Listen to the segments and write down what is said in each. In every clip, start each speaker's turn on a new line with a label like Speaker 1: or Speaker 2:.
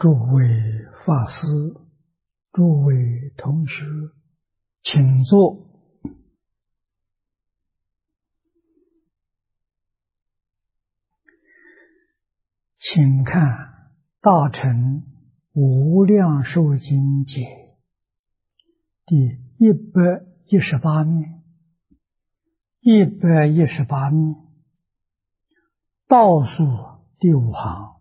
Speaker 1: 诸位法师，诸位同学，请坐。请看《大乘无量寿经解》第118面，118面倒数第5行，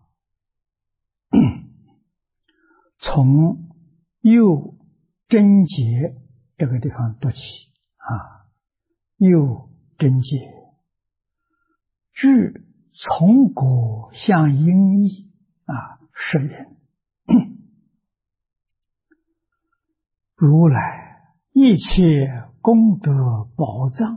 Speaker 1: 从右真解这个地方读起啊，右真解据从果向因义是人如来一切功德宝藏，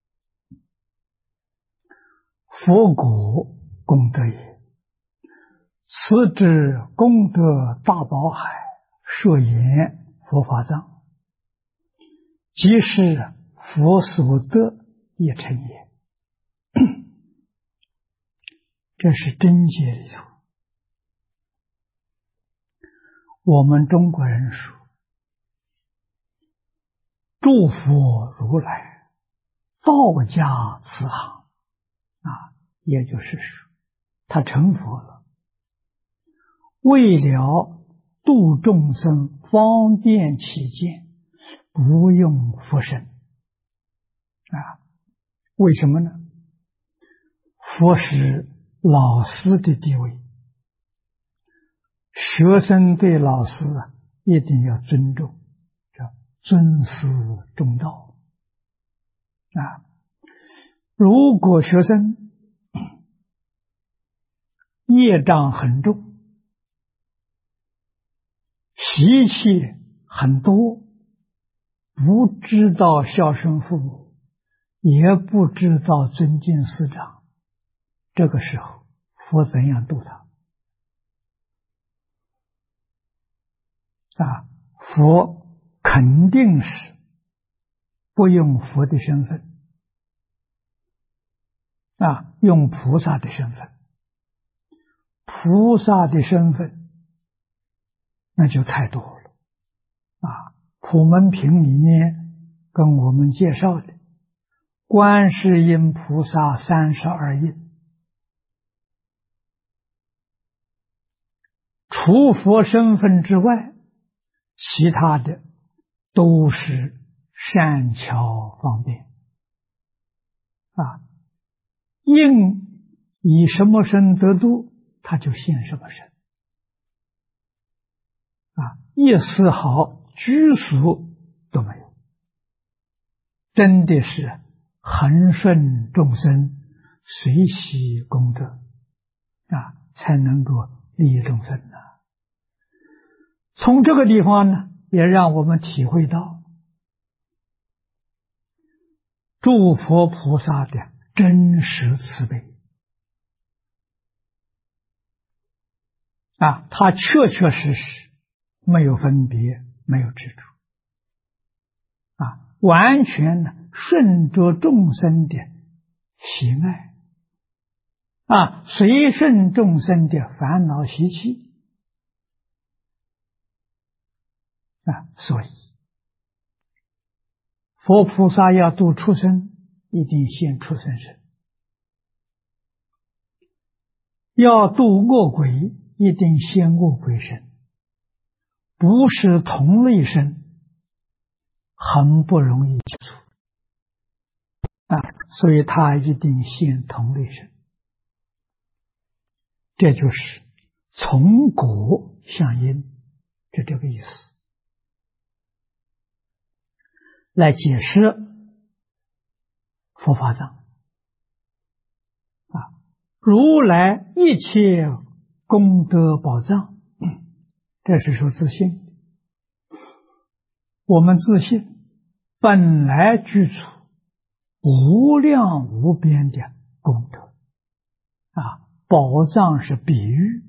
Speaker 1: 佛果功德也。此之功德大宝海，摄言佛法藏，即是佛所得一成也。这是真解里头，我们中国人说诸佛如来道家慈航也就是说他成佛了，为了度众生方便起见，不用佛身为什么呢？佛是老师的地位，学生对老师一定要尊重，叫尊师重道如果学生业障很重，习气很多，不知道孝顺父母，也不知道尊敬师长，这个时候佛怎样度他佛肯定是不用佛的身份用菩萨的身份。菩萨的身份那就太多了普门品里面跟我们介绍的观世音菩萨32应，除佛身份之外，其他的都是善巧方便应以什么身得度，他就现什么身一丝毫拘束都没有，真的是恒顺众生，随喜功德才能够利益众生从这个地方呢，也让我们体会到诸佛菩萨的真实慈悲他确确实实没有分别，没有执着完全呢顺着众生的喜爱随顺众生的烦恼习气所以佛菩萨要度畜生，一定现畜生身；要度恶鬼，一定现恶鬼身。不是同类身，很不容易接触所以他一定现同类身。这就是从果向因，就这个意思。来解释佛法藏如来一切功德宝藏，这是说自信。我们自信本来具足无量无边的功德宝藏是比喻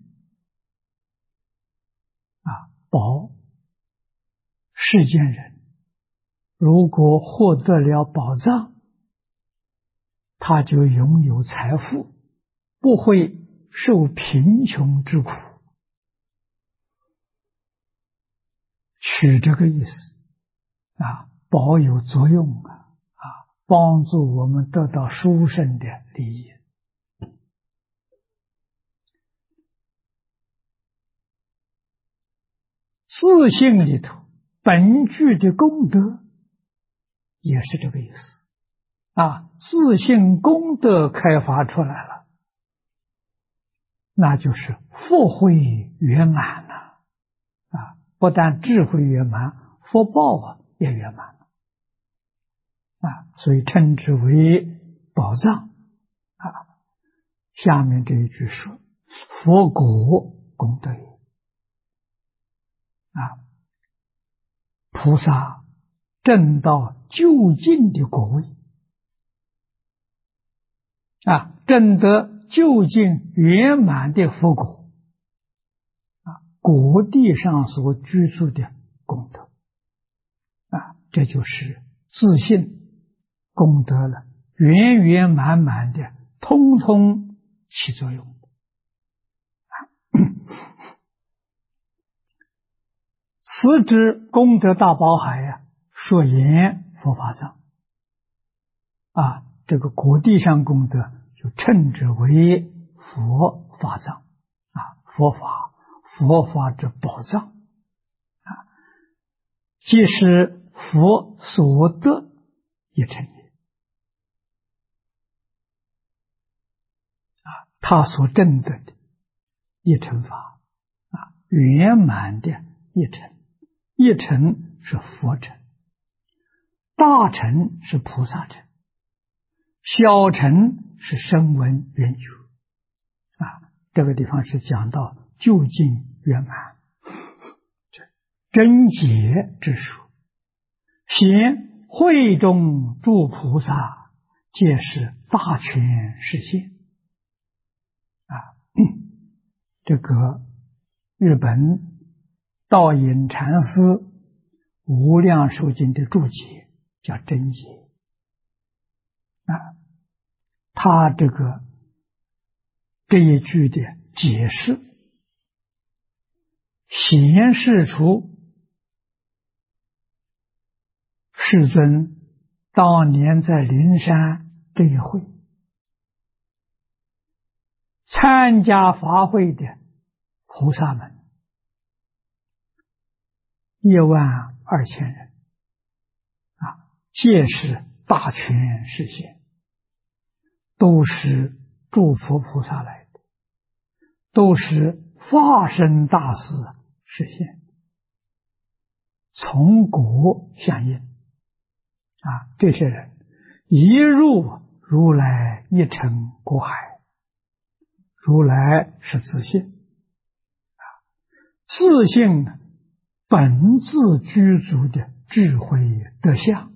Speaker 1: 宝，世间人如果获得了宝藏，他就拥有财富，不会受贫穷之苦取这个意思保有作用帮助我们得到殊胜的利益。自性里头本具的功德也是这个意思自性功德开发出来了，那就是福慧圆满了不但智慧圆满，福报也圆满了所以称之为宝藏下面这一句说佛果功德也菩萨证到究竟的果位证得究竟圆满的佛果果地上所居住的功德这就是自信功德了，圆圆满满的通通起作用此之功德大宝海说言佛法藏这个果地上功德就称之为佛法藏佛法之宝藏即是佛所得一成也他所证得的一成法圆满的一成，一成是佛成，大成是菩萨成，小成是声闻缘觉这个地方是讲到究竟圆满真解之说，显会中诸菩萨皆是大权实现这个日本道隐禅师无量寿经的注解叫真解他这一句的解释显示出世尊当年在灵山这一会参加法会的菩萨们12000人皆是大权实现，都是诸佛菩萨来的，都是化身大士实现，从果相应这些人一入如来一乘果海，如来是自性自性本自具足的智慧德相，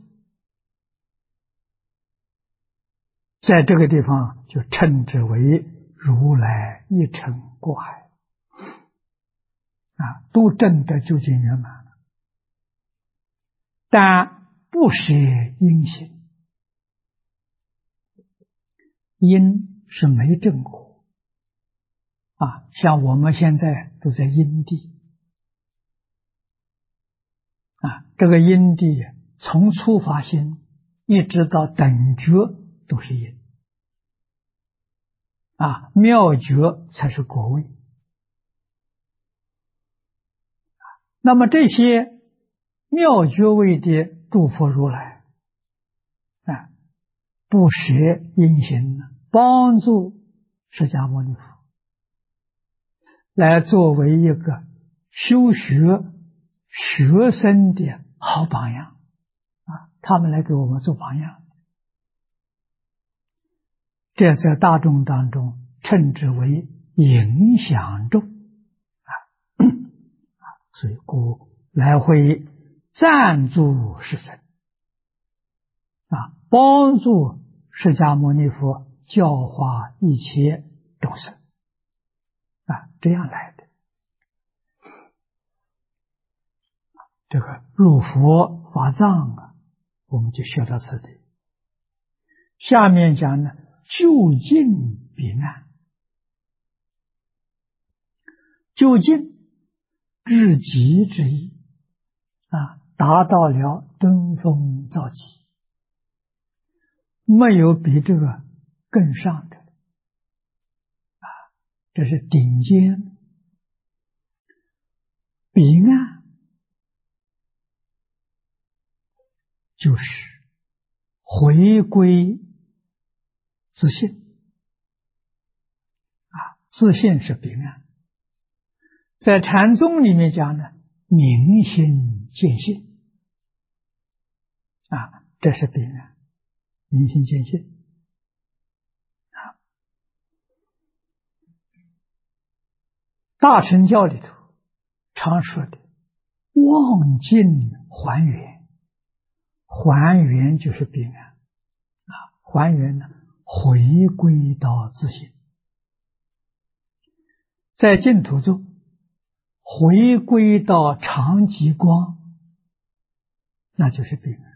Speaker 1: 在这个地方就称之为如来一乘果海都证得究竟圆满了，但不舍因行，因是没证果像我们现在都在因地这个因地从初发心一直到等觉都是因妙觉才是果位那么这些妙觉位的诸佛如来不舍因行帮助释迦牟尼佛来作为一个修学生的好榜样他们来给我们做榜样，这在大众当中称之为影响众所以故来会赞助世尊帮助释迦牟尼佛教化一切众生这样来的。这个入佛法藏我们就学到此地。下面讲呢，究竟彼难，究竟至极之意达到了登峰造极，没有比这个更上的，这是顶尖。彼岸就是回归自信，自信是彼岸。在禅宗里面讲呢，明心见性，这是彼岸，明心见性。大乘教里头常说的望境还原，还原就是彼岸，还原呢，回归到自信。在净土中，回归到常寂光，那就是彼岸。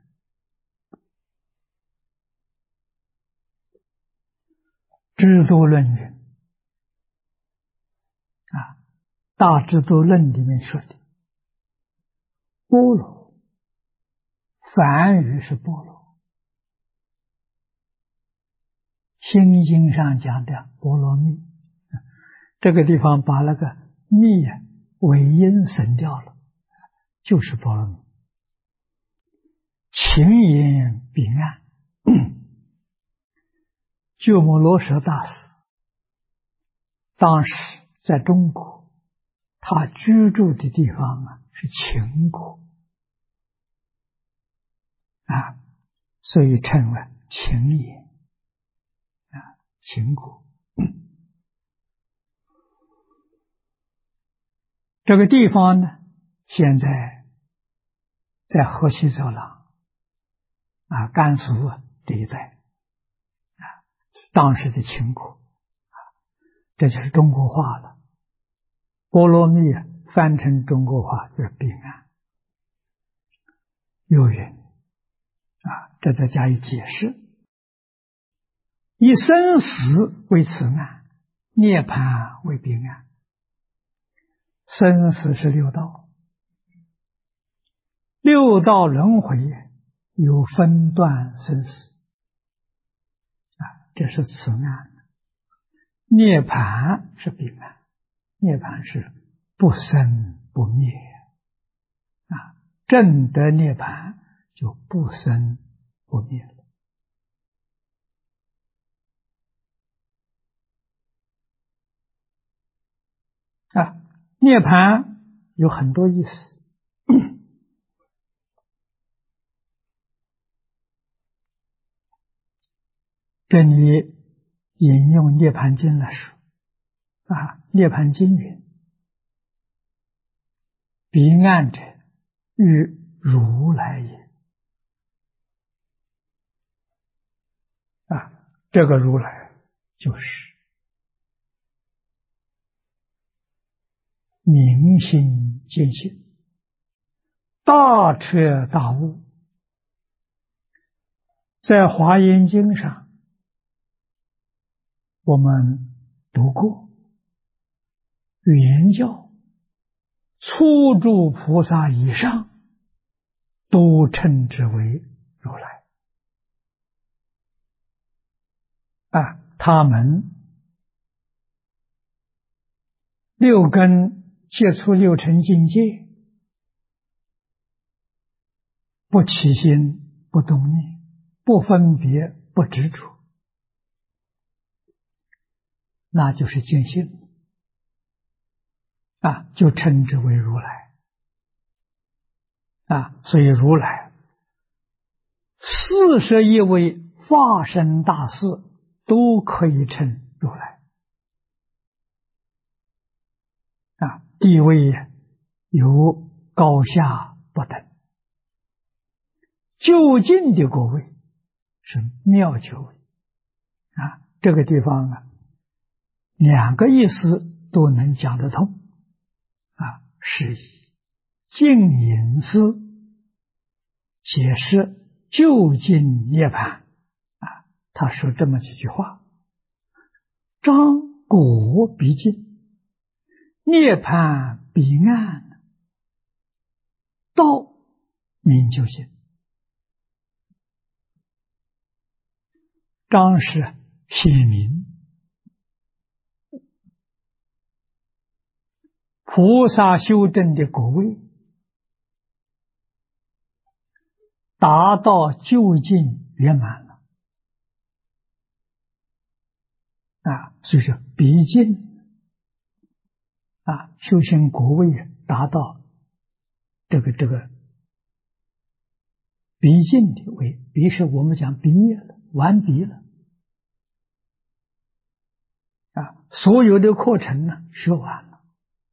Speaker 1: 智度论云大智度论里面说的般若，梵语是般若，心经上讲的波罗蜜，这个地方把那个蜜尾音省掉了，就是波罗蜜。情言彼岸，鸠摩罗什大师当时在中国，他居住的地方是秦国所以称为秦也秦国。这个地方呢，现在在河西走廊甘肃这一带当时的秦国这就是中国话了。波罗蜜翻成中国话就是彼岸。有云这再加以解释，以生死为此岸，涅槃为彼岸。生死是六道，六道轮回有分段生死这是此岸。涅槃是彼岸，涅槃是不生不灭证得涅槃就不生不灭了涅槃有很多意思这里引用《涅槃经》来说涅槃经云：彼岸者，欲如来也。这个如来就是明心见性，大彻大悟。在华严经上我们读过，圆教初住菩萨以上都称之为如来他们六根接触六尘境界，不起心，不动念，不分别，不执着，那就是见性就称之为如来所以如来41位化身大士都可以称如来地位有高下不等，究竟的果位是妙觉位这个地方两个意思都能讲得通是以净隐师解释究竟涅槃他说这么几句话：张果毕竟，涅槃彼岸，道名究竟。章是写明菩萨修证的果位达到究竟圆满了所以说毕竟修行果位达到这个毕竟的位，毕是我们讲毕业了，完毕了所有的课程呢学完了，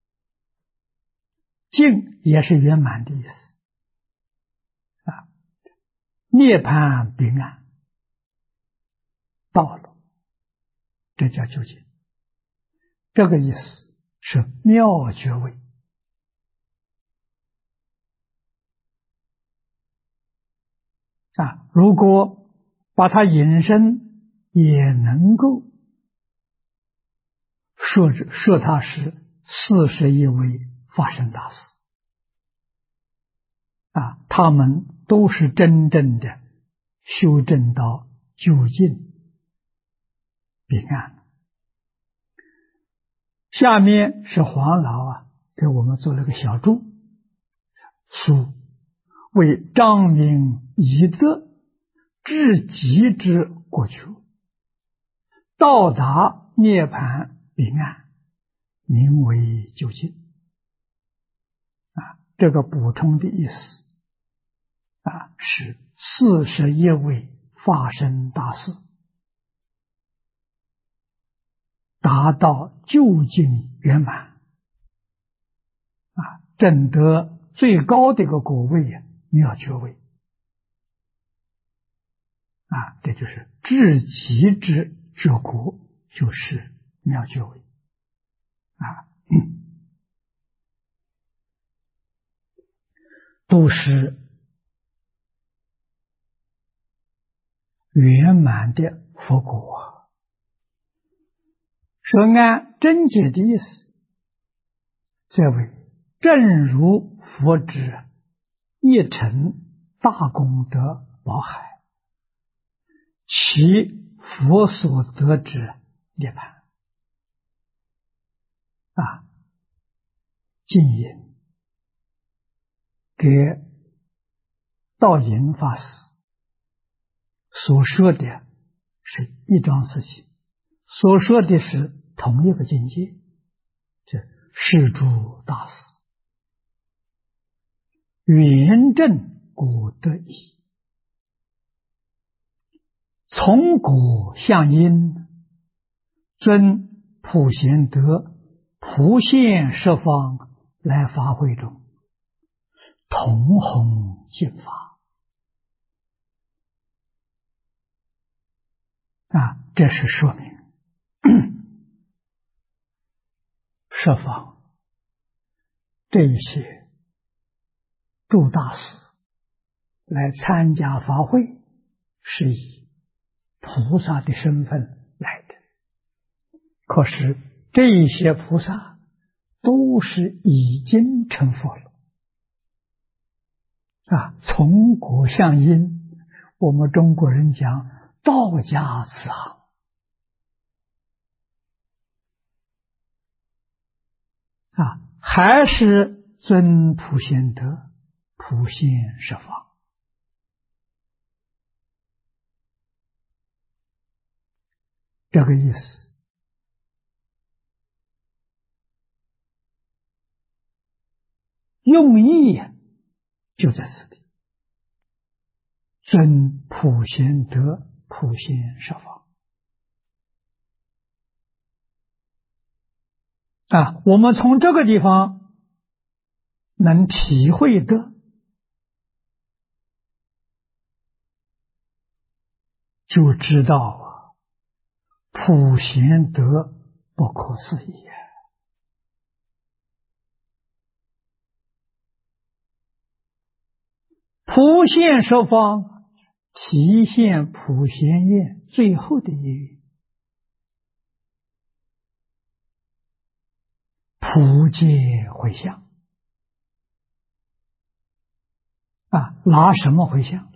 Speaker 1: 净也是圆满的意思涅槃彼岸到了，这叫究竟。这个意思是妙觉位如果把它引申，也能够说它是41位法身大士他们都是真正的修正到究竟彼岸。下面是黄老给我们做了个小注，书为彰明以德至极之果求，到达涅槃彼岸，名为究竟这个补充的意思是41位法身大士达到究竟圆满证得最高的一个果位妙觉位这就是至极之果，就是妙觉位都是圆满的佛果说按真解的意思，这为正如佛之一乘大功德宝海，其佛所得之涅槃净引给道引法师所说的是一桩事情，所说的是同一个境界，这是诸大师圆证果得已，从果向因，遵普贤德普现十方来法会中，同弘净法这是说明十方这一些诸大师来参加法会，是以菩萨的身份来的。可是这一些菩萨都是已经成佛了从果向因，我们中国人讲道家慈航还是遵普贤德普现十方这个意思。用意就在此地，遵普贤德普现十方我们从这个地方能体会的，就知道普贤德不可思议普现十方体现普贤愿最后的一愿，普皆回向拿什么回向？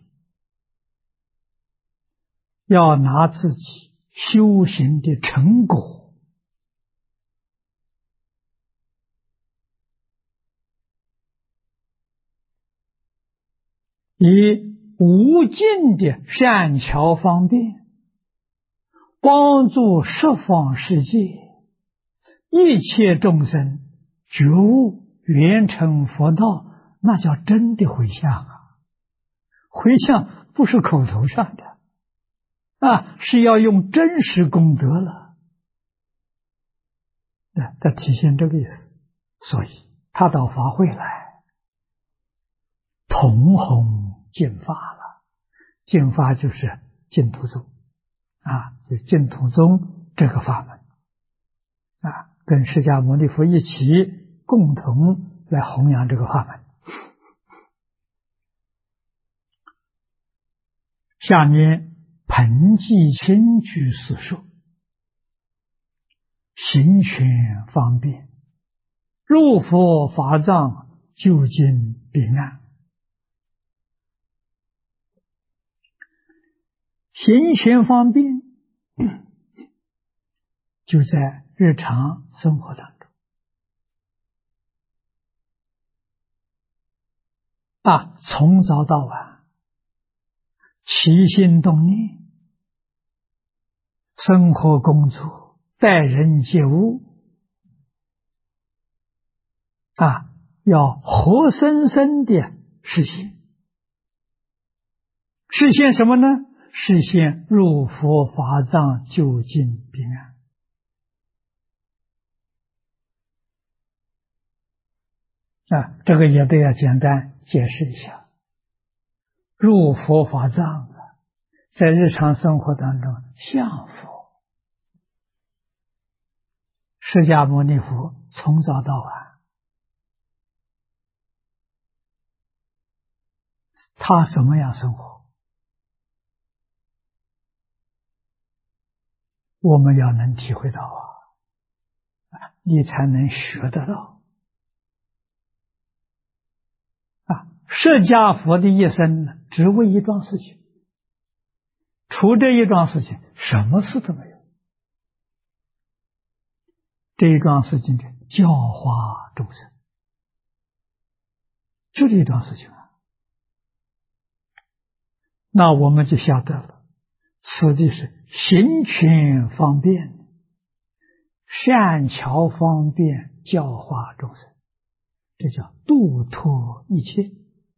Speaker 1: 要拿自己修行的成果，以无尽的善巧方便，帮助十方世界一切众生觉悟圆成佛道，那叫真的回向啊！回向不是口头上的是要用真实功德了，在体现这个意思。所以他到法会来，同弘净法了。净法就是净土宗就净土宗这个法门跟释迦牟尼佛一起共同来弘扬这个法门。下面彭济清居士说：行权方便，入佛法藏，究竟彼岸。行权方便就在日常生活当中从早到晚，起心动念，生活工作，待人接物要活生生的实现。实现什么呢？实现入佛法藏，究竟彼岸。这个也得要简单解释一下。入佛法藏在日常生活当中像佛，释迦牟尼佛从早到晚，他怎么样生活，我们要能体会到你才能学得到。释迦佛的一生只为一桩事情，除这一桩事情什么事都没有。这一桩事情的教化众生，就这一桩事情那我们就晓得了，此地是行权方便，善巧方便教化众生，这叫度脱一切。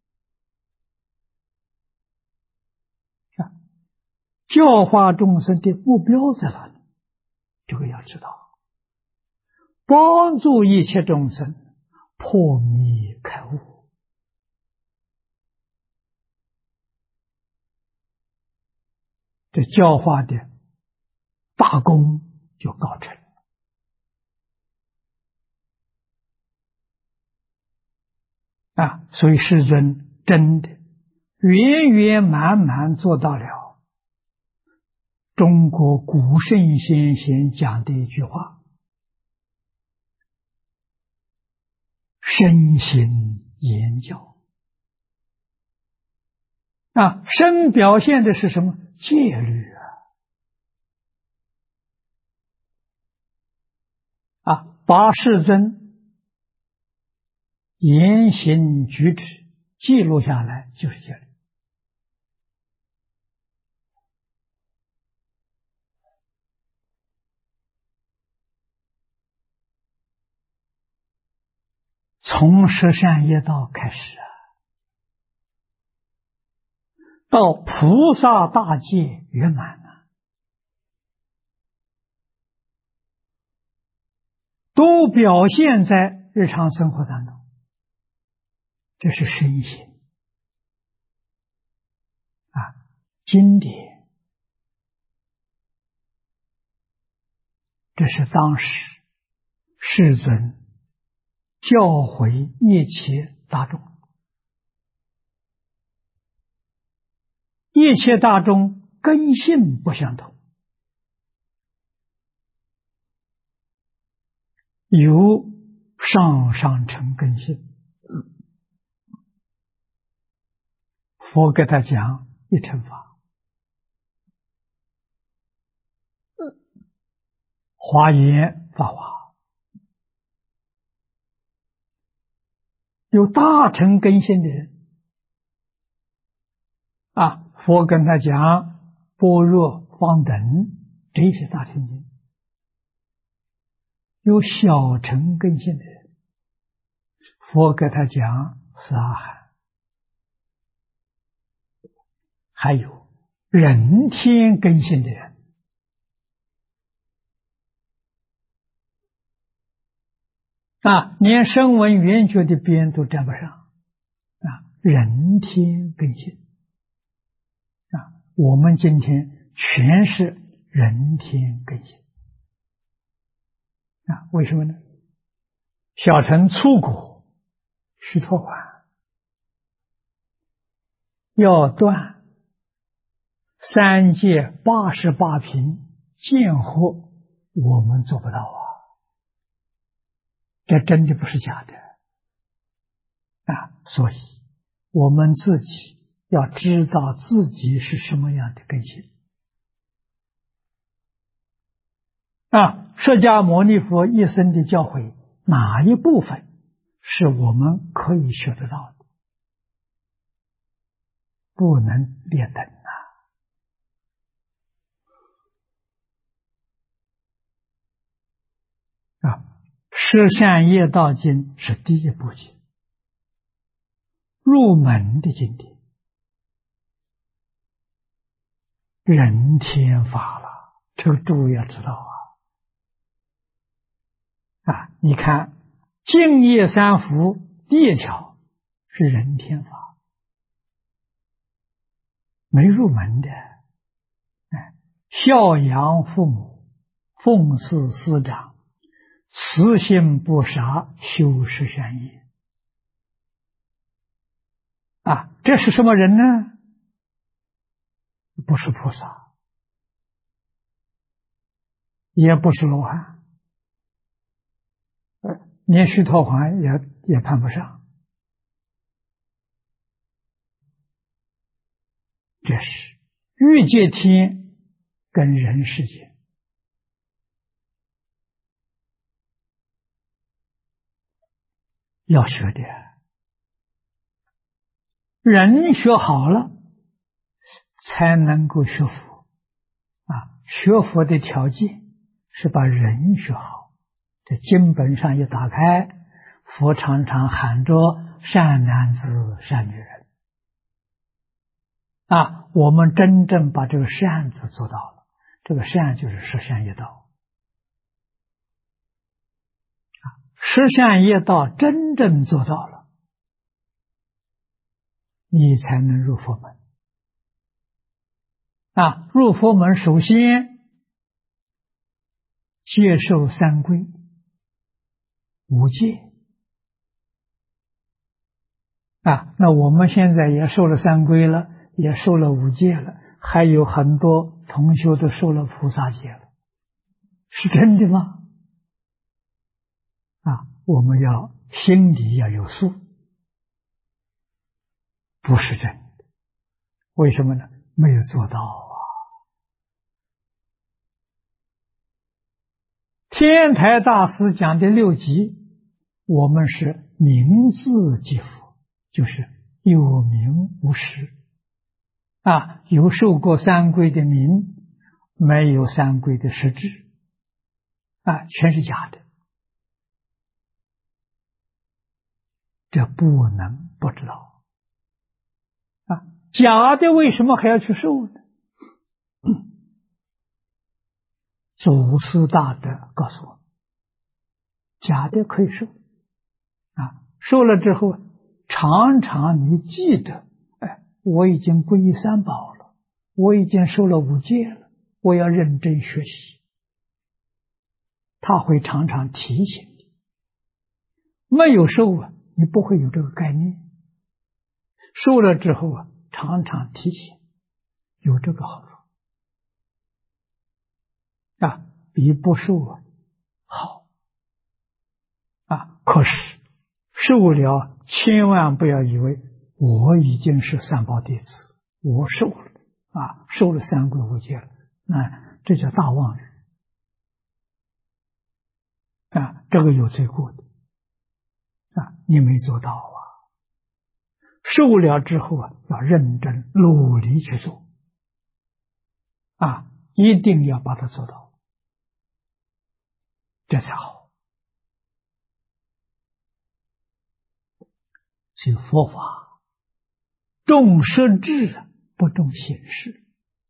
Speaker 1: 教化众生的目标在哪里？这个要知道，帮助一切众生破迷开悟，这教化的大功就告成所以世尊真的圆圆满满做到了中国古圣先贤讲的一句话：身行言教身表现的是什么？戒律把世尊言行举止记录下来，就是戒律。从十善业道开始到菩萨大戒圆满都表现在日常生活当中，这是身行经典，这是当时世尊教诲一切大众，一切大众根性不相同，有上乘根性， 佛给他讲一乘法，华严法华，有大乘根性的人佛跟他讲般若方等这些大乘经，有小乘根性的人，佛给他讲十阿含，还有人天根性的人连声闻缘觉的边都沾不上人天根性我们今天全是人天根性为什么呢？小乘粗果须陀洹要断三界88品见惑，我们做不到这真的不是假的所以我们自己要知道自己是什么样的根性释迦牟尼佛一生的教诲，哪一部分是我们可以学得到的？不能劣等十善业道经是第一部经，入门的经典，人天法了，这个诸位要知道你看净业三福第一条是人天法，没入门的孝养父母，奉事师长，慈心不杀，修十善业这是什么人呢？不是菩萨，也不是罗汉，连须陀洹也攀不上。这是欲界天跟人世间要学的，人学好了才能够学佛学佛的条件是把人学好。这经本上一打开，佛常常喊着善男子善女人我们真正把这个善字做到了，这个善就是十善业道十善业道真正做到了，你才能入佛门入佛门首先接受三皈五戒那我们现在也受了三皈了，也受了五戒了，还有很多同学都受了菩萨戒了，是真的吗？我们要心里要有数，不是真的。为什么呢？没有做到天台大师讲的六级，我们是名字即佛，就是有名无实有受过三皈的名，没有三皈的实质全是假的，这不能不知道假的为什么还要去受呢？祖师大德告诉我们，假的可以受受了之后常常你记得我已经皈依三宝了，我已经受了五戒了，我要认真学习，他会常常提醒你。没有受你不会有这个概念，受了之后常常提醒，有这个好处比不受好可是受了千万不要以为我已经是三宝弟子，我受了受了三皈五戒了，那这叫大妄语这个有罪过的你没做到受了之后要认真努力去做一定要把它做到，这才好。所以佛法重实质，不重形式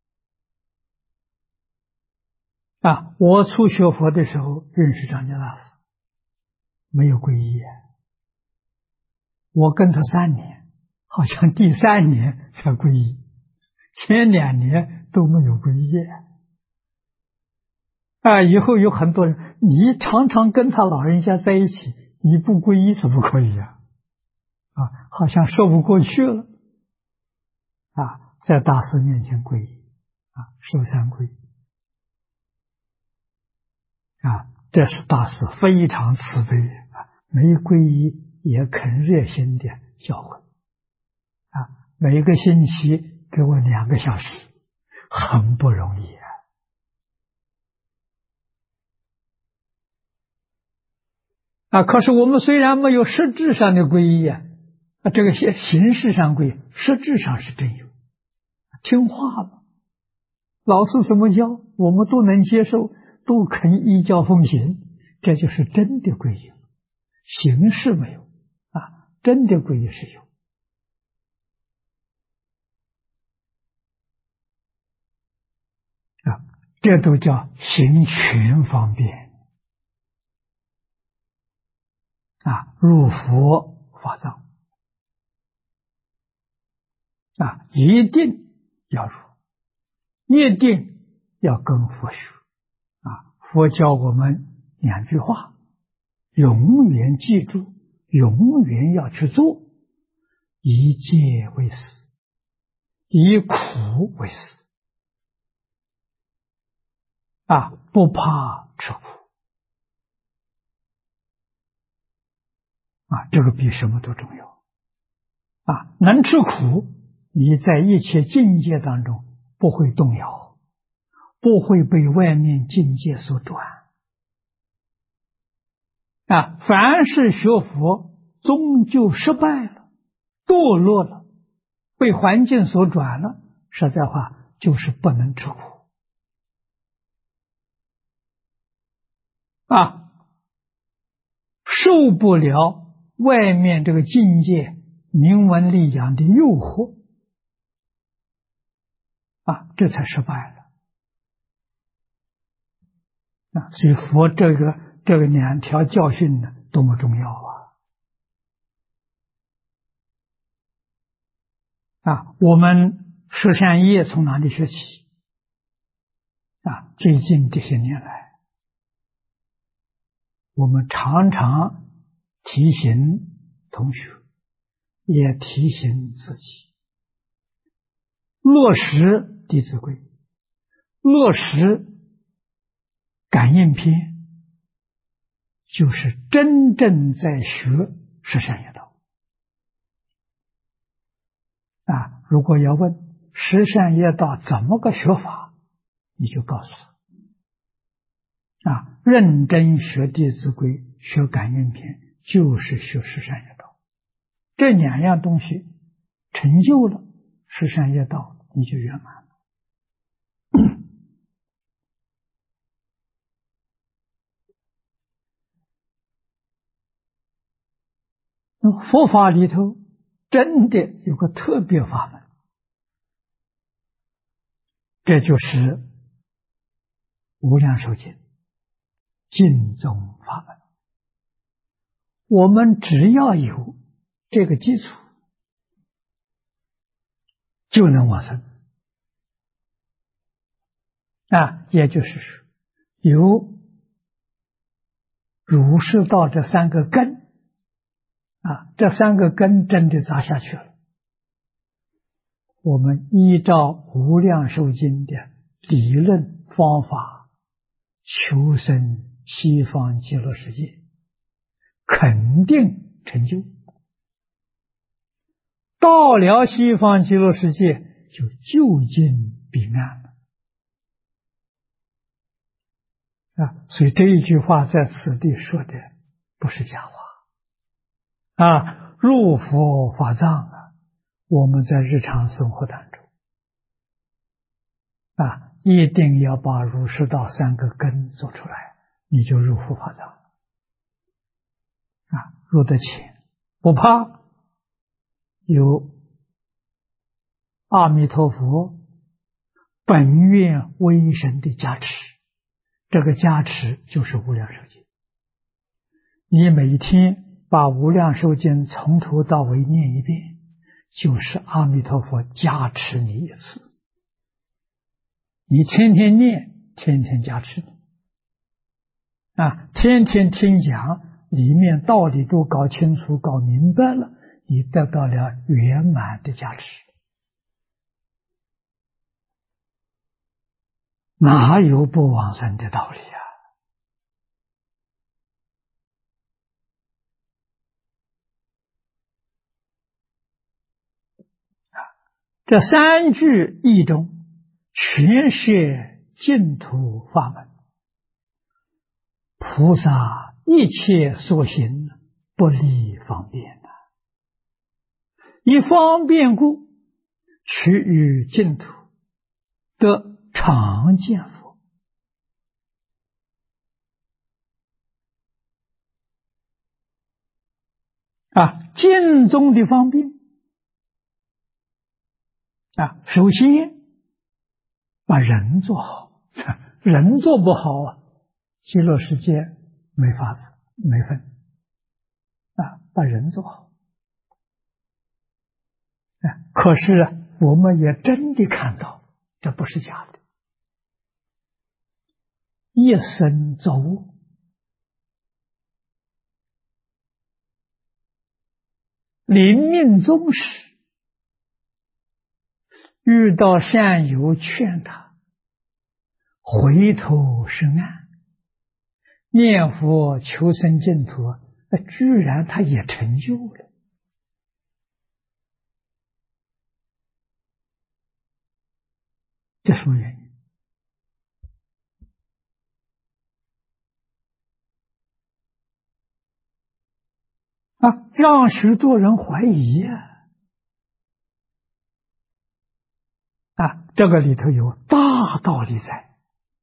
Speaker 1: 我初学佛的时候认识张家大师，没有皈依我跟他3年，好像第3年才皈依，前2年都没有皈依以后有很多人，你常常跟他老人家在一起，你不皈依怎么可以好像说不过去了在大师面前皈依受三皈这是大师非常慈悲没皈依也肯热心的教诲每一个星期给我2个小时，很不容易可是我们虽然没有实质上的皈依这个形式上皈依，实质上是真有，听话了，老师怎么教我们都能接受，都肯依教奉行，这就是真的皈依，形式没有真的皈依是有这都叫行全方便入佛法藏一定要入，一定要跟佛学佛教我们2句话，永远记住，永远要去做，以戒为师，以苦为师不怕吃苦这个比什么都重要能吃苦，你在一切境界当中不会动摇，不会被外面境界所转凡是学佛终究失败了，堕落了，被环境所转了，实在话就是不能吃苦受不了外面这个境界名闻利养的诱惑这才失败了所以佛这个2条教训呢，多么重要我们十善业从哪里学起最近这些年来，我们常常提醒同学，也提醒自己，落实弟子规，落实感应篇，就是真正在学十善业道如果要问十善业道怎么个学法，你就告诉他认真学弟子规，学感应篇，就是学十善业道，这2样东西成就了十善业道，你就圆满了那么佛法里头真的有个特别法门，这就是无量寿经净宗法门。我们只要有这个基础，就能往生也就是说，有儒释道这3个根这3个根真的扎下去了，我们依照无量寿经的理论方法求生西方极乐世界，肯定成就。 到了西方极乐世界，就就近彼岸了所以这一句话在此地说的不是假话入佛法藏我们在日常生活当中一定要把儒释道三个根做出来，你就入佛法藏入得浅，不怕有阿弥陀佛本愿威神的加持，这个加持就是无量寿经。你每天把无量寿经从头到尾念一遍，就是阿弥陀佛加持你一次。你天天念，天天加持你天天听讲，里面道理都搞清楚搞明白了，你得到了圆满的加持。哪有不往生的道理这三句义中全是净土法门，菩萨一切所行不离方便以方便故，取于净土，得常见佛净宗的方便首先把人做好，人做不好极乐世界没法子没分把人做好可是我们也真的看到，这不是假的，一生造物临命终时，遇到善友劝他回头是岸，念佛求生净土居然他也成就了。这什么原因让许多人怀疑这个里头有大道理在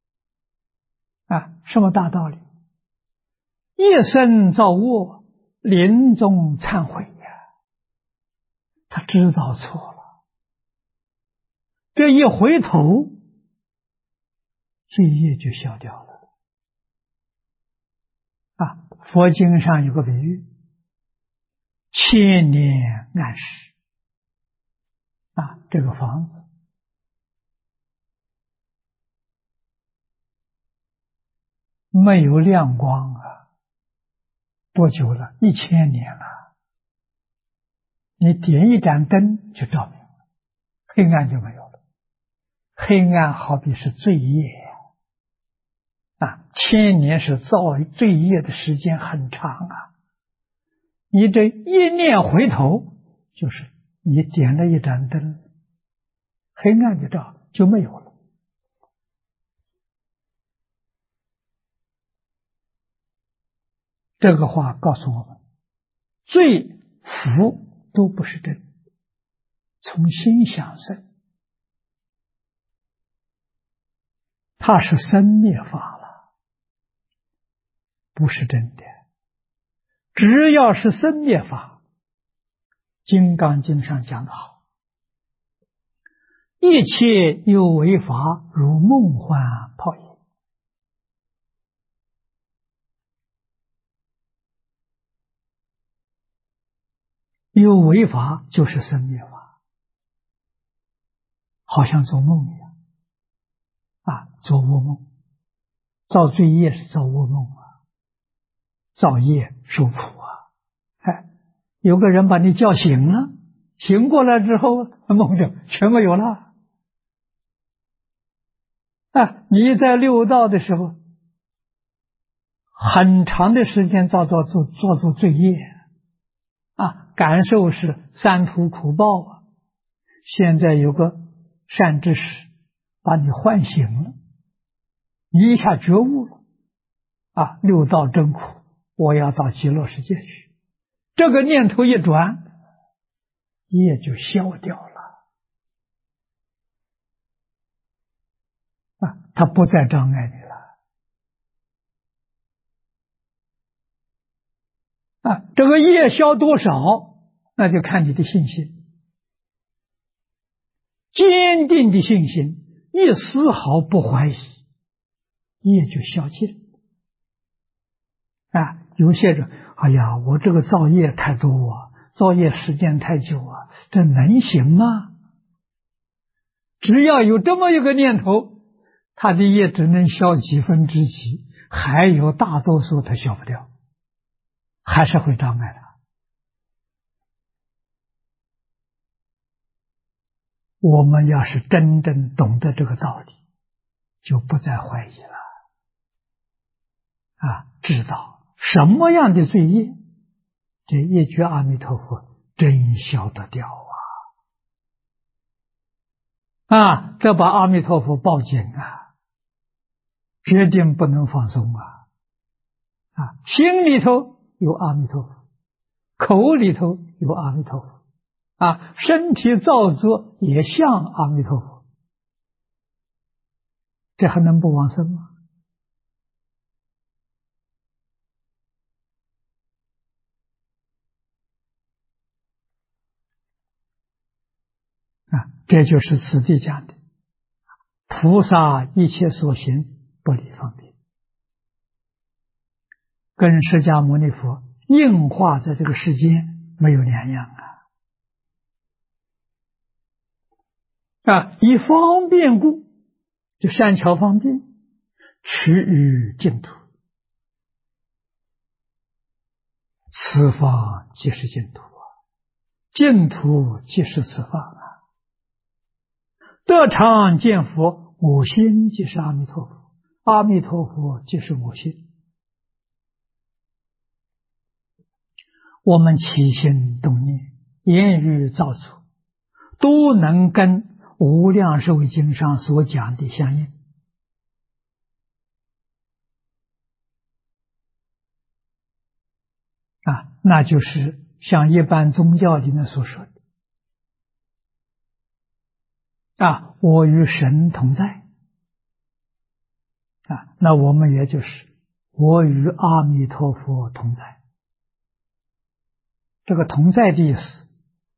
Speaker 1: 什么大道理？一生造恶，临终忏悔他知道错了，这一回头罪业就消掉了佛经上有个比喻，千年暗室这个房子没有亮光多久了？1000年了。你点一盏灯就照明了，黑暗就没有了。黑暗好比是罪业1000年是造罪业的时间很长你这一念回头，就是你点了一盏灯，黑暗就没有了。这个话告诉我们，罪福都不是真，从心想生，它是生灭法了，不是真的。只要是生灭法，金刚经上讲得好，一切有为法如梦幻泡影。有为法就是生灭法，好像做梦一样做噩梦，造罪业是造噩梦造业受苦有个人把你叫醒了，醒过来之后梦就全没有了你在六道的时候很长的时间做罪业感受是三途苦报啊。现在有个善知识把你唤醒了，你一下觉悟了啊，六道真苦，我要到极乐世界去。这个念头一转，业就消掉了啊，它不再障碍你了啊。这个业消多少，那就看你的信心。坚定的信心，一丝毫不怀疑，业就消尽啊。有些人，哎呀，我这个造业太多啊，造业时间太久啊，这能行吗？只要有这么一个念头，他的业只能消几分之几，还有大多数他消不掉，还是会障碍的。我们要是真正懂得这个道理，就不再怀疑了啊！知道什么样的罪业，这一句阿弥陀佛真消得掉啊！这把阿弥陀佛抱紧啊，决定不能放松啊！心里头有阿弥陀佛，口里头有阿弥陀佛啊，身体造作也像阿弥陀佛，这还能不往生吗？啊，这就是此地讲的菩萨一切所行不离方便，跟释迦牟尼佛应化在这个世间没有两样啊！以方便故，就善巧方便，取于净土，此法即是净土啊，净土即是此法啊。得常见佛，我心即是阿弥陀佛，阿弥陀佛即是我心。我们起心动念、言语造作，都能跟《无量寿经》上所讲的相应啊，那就是像一般宗教里面所说的啊，我与神同在啊，那我们也就是我与阿弥陀佛同在。这个同在的意思，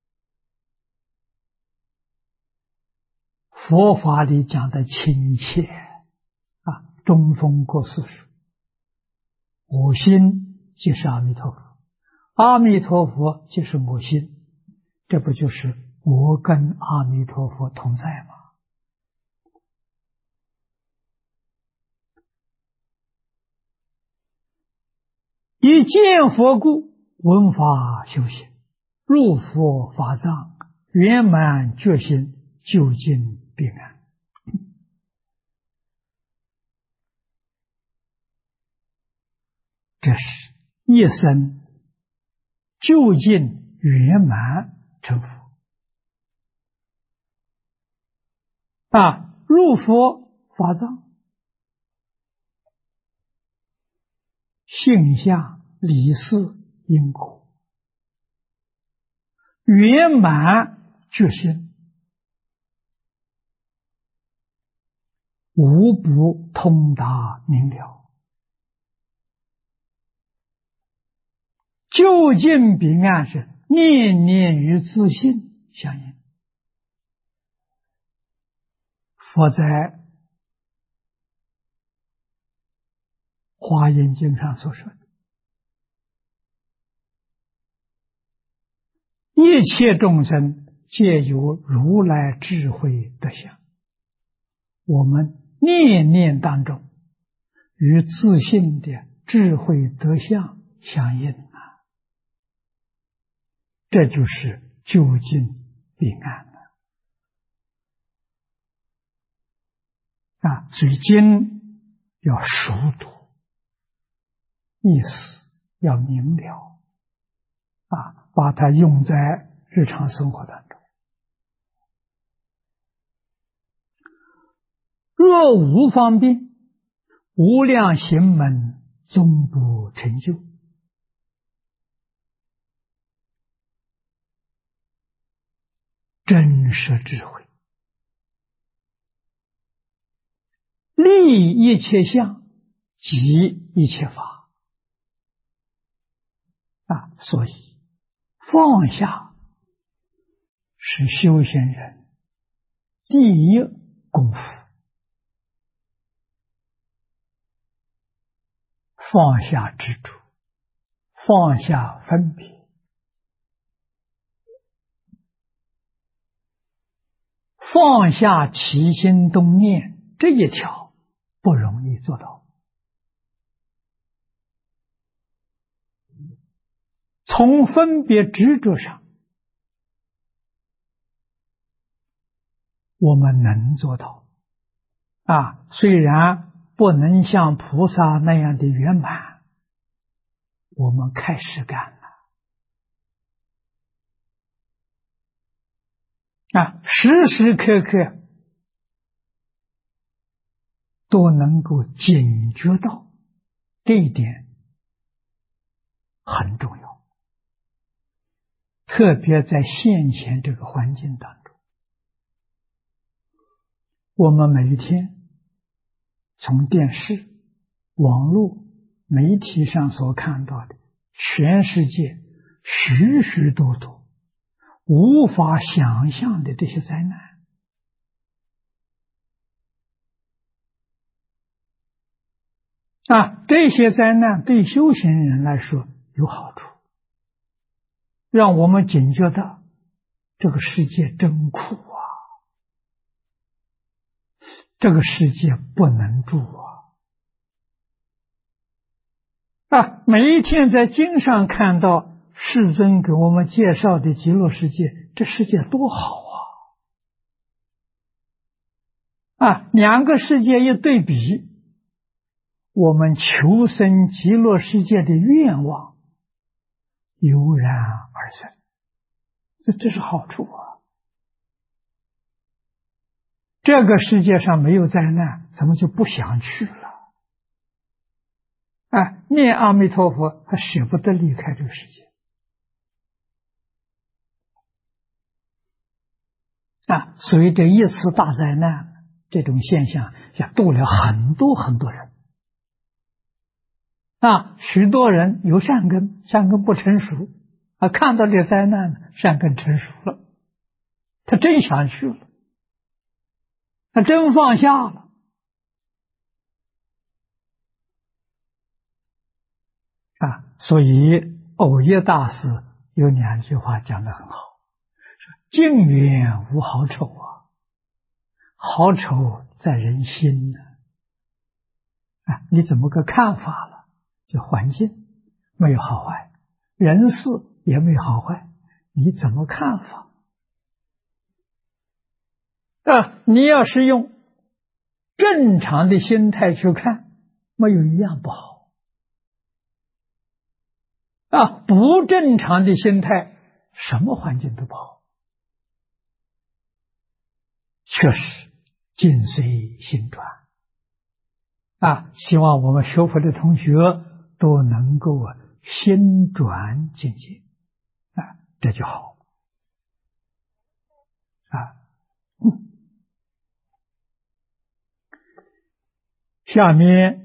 Speaker 1: 佛法里讲的亲切啊，中峰过世说，我心即是阿弥陀佛，阿弥陀佛即是我心，这不就是我跟阿弥陀佛同在吗？以见佛故，闻法修行，入佛法藏，圆满觉心，究竟彼岸。这是一生究竟圆满成佛啊！入佛法藏，性相理事因果，圆满觉心，无不通达明了，究竟彼岸是念念与自信相应。佛在华严经上所说的，一切众生皆有如来智慧德相，我们念念当中与自信的智慧德相相应这就是究竟彼岸所以经要熟读，意思要明了把它用在日常生活当中。若无方便，无量行门终不成就。真实智慧，立一切相，即一切法所以放下是修行人第一功夫。放下执着，放下分别，放下起心动念，这一条不容易做到。从分别执着上，我们能做到虽然不能像菩萨那样的圆满，我们开始干了时时刻刻都能够警觉到，这一点很重要。特别在现前这个环境当中，我们每一天从电视、网络、媒体上所看到的全世界许许多多无法想象的这些灾难这些灾难对修行人来说有好处，让我们警觉到这个世界真苦这个世界不能住每一天在经上看到世尊给我们介绍的极乐世界，这世界多好两个世界一对比，我们求生极乐世界的愿望油然而生，这是好处这个世界上没有灾难，怎么就不想去了念阿弥陀佛还舍不得离开这个世界所以这一次大灾难这种现象也度了很多很多人许多人有善根，善根不成熟看到这灾难，善根成熟了，他真想去了，他真放下了所以藕益大师有两句话讲得很好，说境缘无好丑好丑在人心你怎么个看法了？就环境没有好坏，人事也没有好坏，你怎么看法你要是用正常的心态去看，没有一样不好不正常的心态，什么环境都不好。确实境随心转希望我们学佛的同学都能够心转境界这就好下面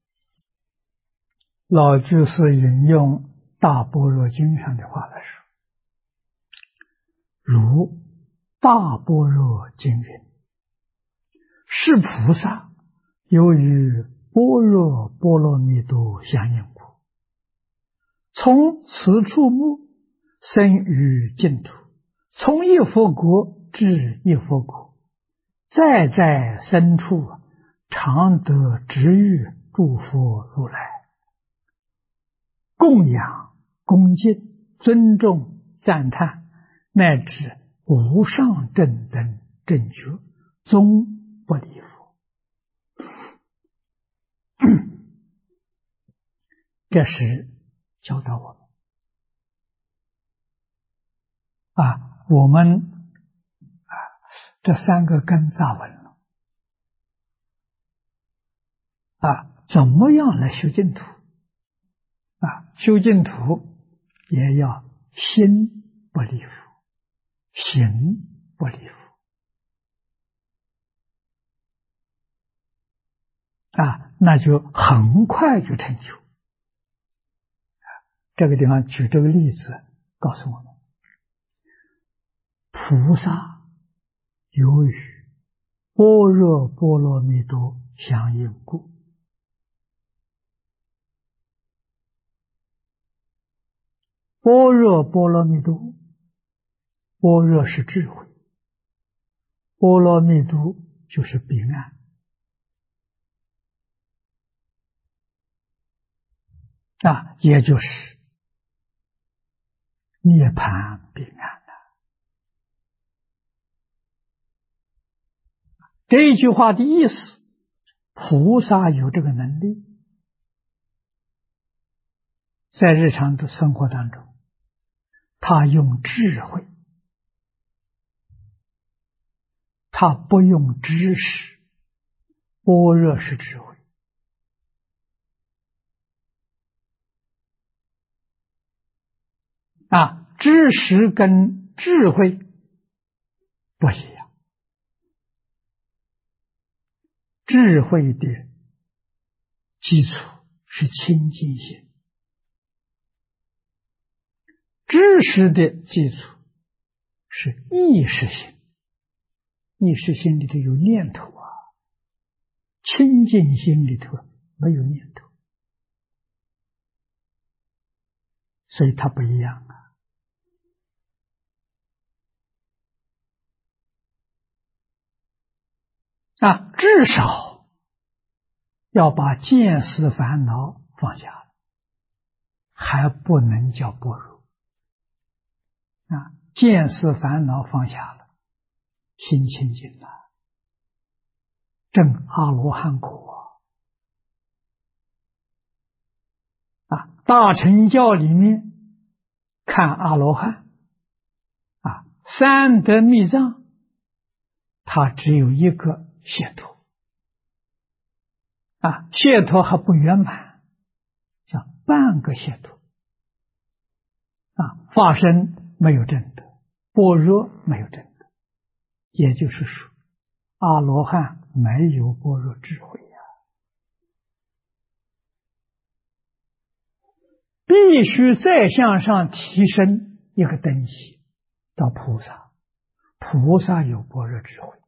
Speaker 1: 老居士引用大般若经上的话来说，如大般若经云，是菩萨由于般若波罗蜜多相应故，从此处目生于净土，从一佛国至一佛国，再在深处常得值遇诸佛如来，供养恭敬尊重赞叹，乃至无上正等正觉，终不离佛。这是教导我们我们这三个根扎稳了怎么样来修净土修净土也要心不离佛，行不离佛那就很快就成就。这个地方举这个例子告诉我们，菩萨由于般若波罗蜜多相应故，般若波罗蜜多，般若是智慧，波罗蜜多就是彼岸也就是涅槃彼岸这一句话的意思，菩萨有这个能力，在日常的生活当中，他用智慧，他不用知识。般若是智慧知识跟智慧不一样。智慧的基础是清净心，知识的基础是意识心。意识心里头有念头清净心里头没有念头，所以它不一样至少要把见思烦恼放下了，还不能叫般若见思烦恼放下了，心清净了，证阿罗汉果大乘教里面看阿罗汉三德密藏，它只有一个解脱解脱还不圆满，叫半个解脱法身没有证得，般若没有证得，也就是说阿罗汉没有般若智慧必须再向上提升一个等级到菩萨。菩萨有般若智慧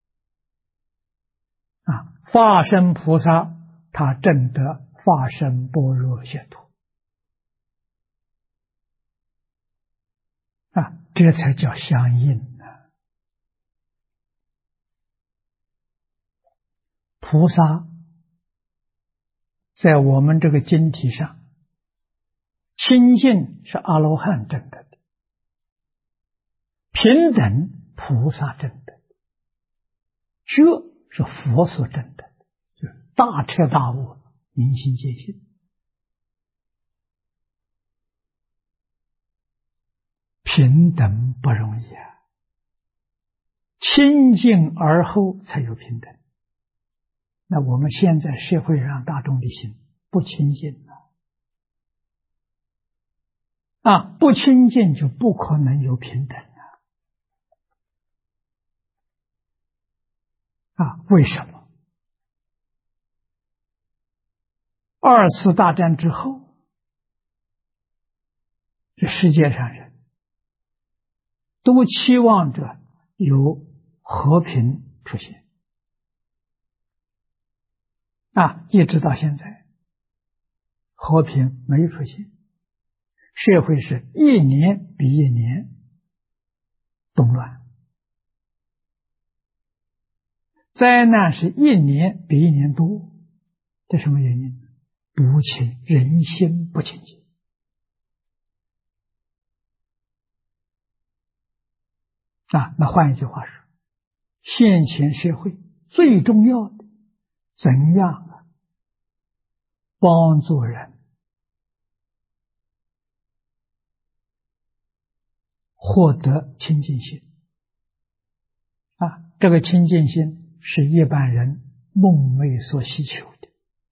Speaker 1: 法身菩萨他证得法身般若解脱这才叫相应菩萨在我们这个经体上，清净是阿罗汉证得的，平等菩萨证得的，这是佛所证得的，就是大彻大悟，明心见性。平等不容易清净而后才有平等。那我们现在社会上大众的心不清净不清净就不可能有平等为什么？二次大战之后，这世界上人都期望着有和平出现一直到现在和平没有出现，社会是一年比一年动乱，灾难是一年比一年多，这什么原因？不清，人心不清净那换一句话说，现前社会最重要的怎样帮助人获得清净心。这个清净心是一般人梦寐所希求的。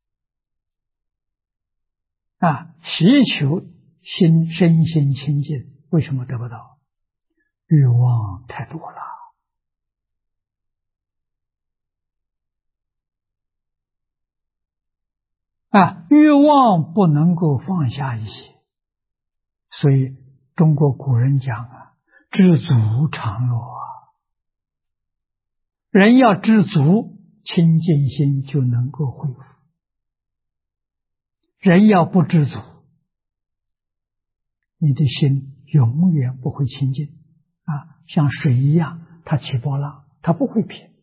Speaker 1: 希求身心清净，为什么得不到？欲望太多了。欲望不能够放下一些，所以中国古人讲知足常乐人要知足，清净心就能够恢复。人要不知足，你的心永远不会清净。像水一样，它起波浪，它不会平。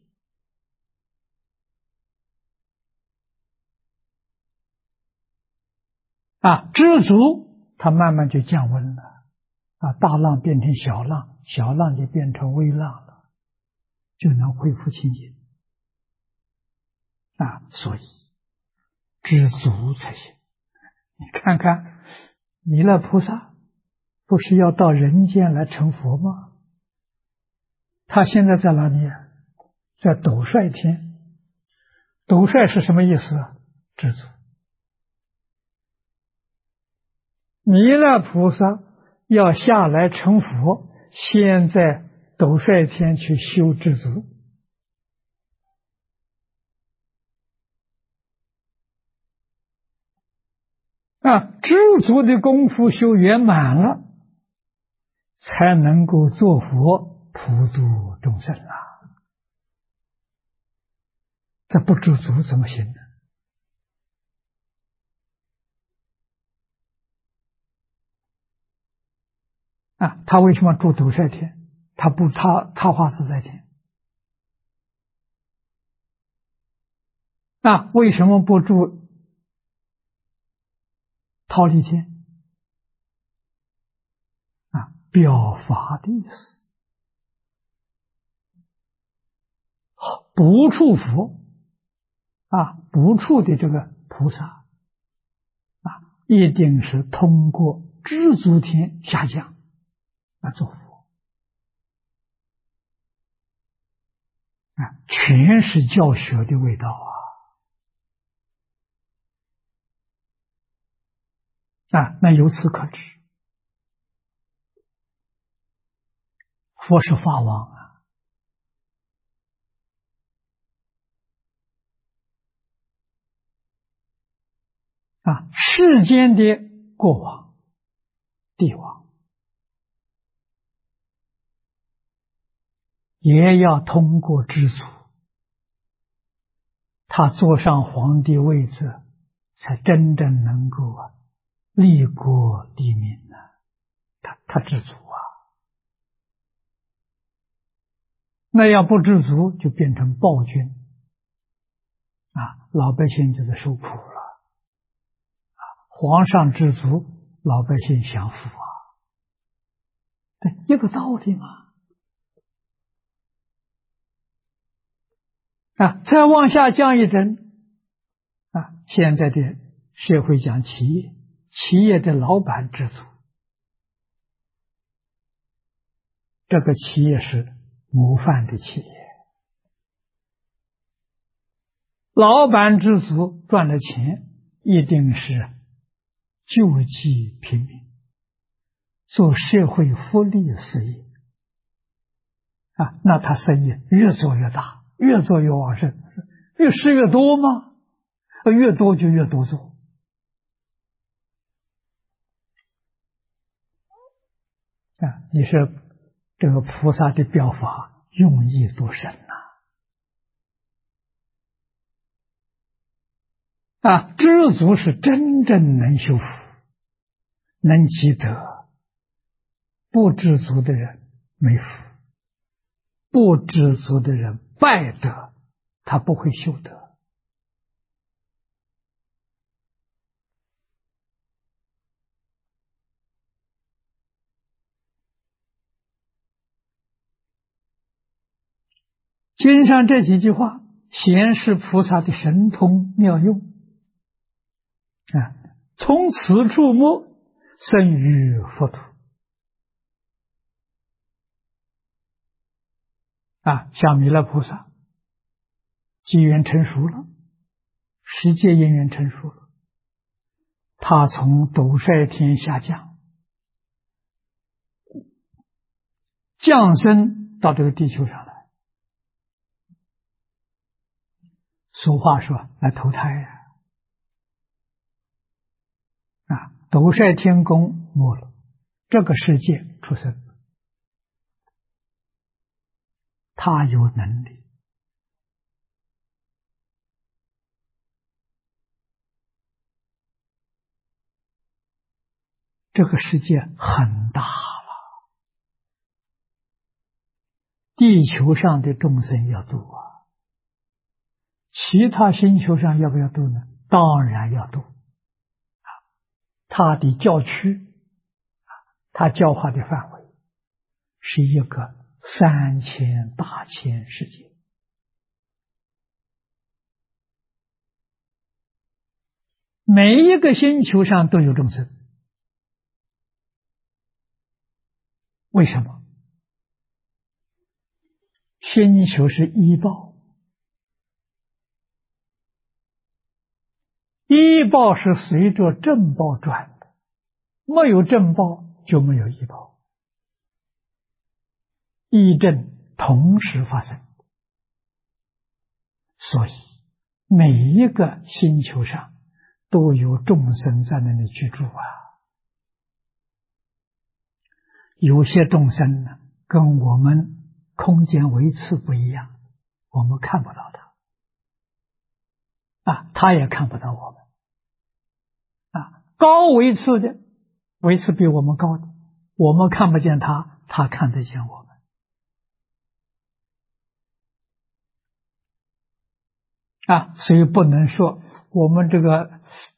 Speaker 1: 知足，它慢慢就降温了。大浪变成小浪，小浪就变成微浪了，就能恢复清净。所以知足才行。你看看弥勒菩萨不是要到人间来成佛吗？他现在在哪里在斗率天。斗率是什么意思？知足。弥勒菩萨要下来成佛，先在斗率天去修知足。知足的功夫修圆满了，才能够做佛普度众生这不知足怎么行呢？他为什么住斗率天？他不他化自在天？为什么不住忉利天？表法的意思。不处佛不处的这个菩萨一定是通过知足天下降做佛。全是教学的味道那由此可知，佛是法王世间的国王、帝王也要通过知足，他坐上皇帝位置，才真正能够利国利民他知足那要不知足，就变成暴君老百姓就在受苦了。皇上知足，老百姓享福对，一个道理嘛。再往下降一等现在的社会讲企业，企业的老板知足，这个企业是模范的企业，老板知足赚了钱，一定是救济贫民，做社会福利事业那他生意越做越大，越做越旺盛，越事越多吗？越多就越多做你说这个菩萨的表法用意多深知足是真正能修福，能积德。不知足的人没福，不知足的人败德，他不会修德。经上这几句话显示菩萨的神通妙用从此触目生于佛土。 像弥勒菩萨机缘成熟了，世界因缘成熟了，他从斗率天下降生到这个地球上来。俗话说来投胎斗率天宫没了，这个世界出生，他有能力这个世界很大了，地球上的众生要度其他星球上要不要度呢？当然要度。他的教区，他教化的范围是一个3000大千世界，每一个星球上都有众生。为什么？星球是依报，依报是随着正报转的，没有正报就没有依报，依正同时发生。所以每一个星球上都有众生在那里居住有些众生呢，跟我们空间维次不一样，我们看不到他他也看不到我们高维次的维次比我们高的，我们看不见他，他看得见我们所以不能说我们这个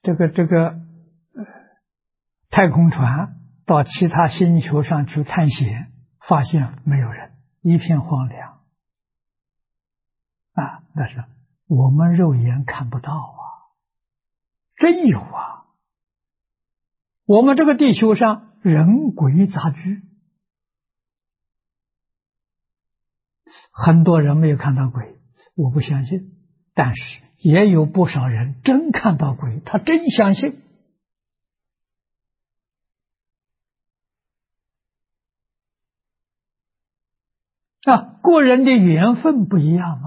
Speaker 1: 太空船到其他星球上去探险，发现没有人，一片荒凉那是我们肉眼看不到真有我们这个地球上人鬼杂居，很多人没有看到鬼，我不相信，但是也有不少人真看到鬼，他真相信个人的缘分不一样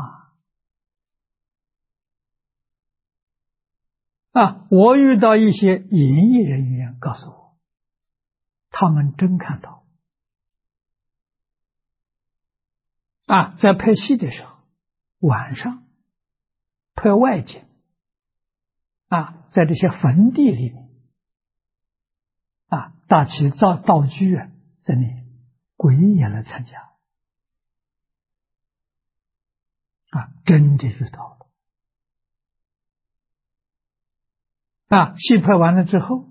Speaker 1: 我遇到一些演艺人员告诉我，他们真看到在拍戏的时候，晚上拍外景在这些坟地里面大起道具在那里，鬼也来参加真的遇到了戏拍完了之后，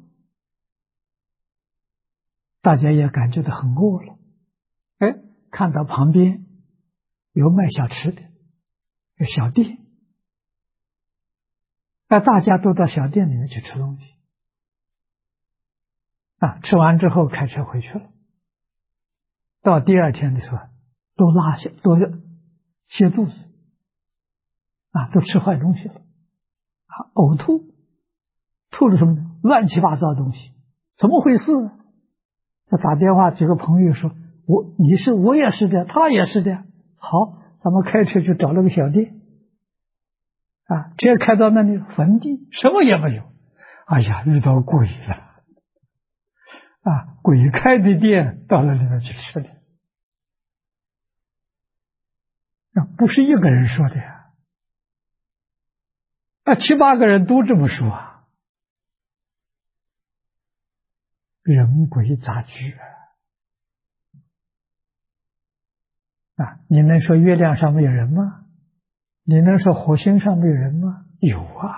Speaker 1: 大家也感觉到很饿了，看到旁边有卖小吃的，有小店大家都到小店里面去吃东西吃完之后开车回去了，到第二天的时候都泻肚子都吃坏东西了呕吐，吐了什么呢？乱七八糟的东西，怎么回事呢？再打电话，几个朋友说我也是的，他也是的，好，咱们开车去找了个小店车开到那里坟地，什么也没有，哎呀，遇到鬼了鬼开的店到了里面去吃的不是一个人说的7、8个人都这么说人鬼杂居你能说月亮上没有人吗？你能说火星上没有人吗？有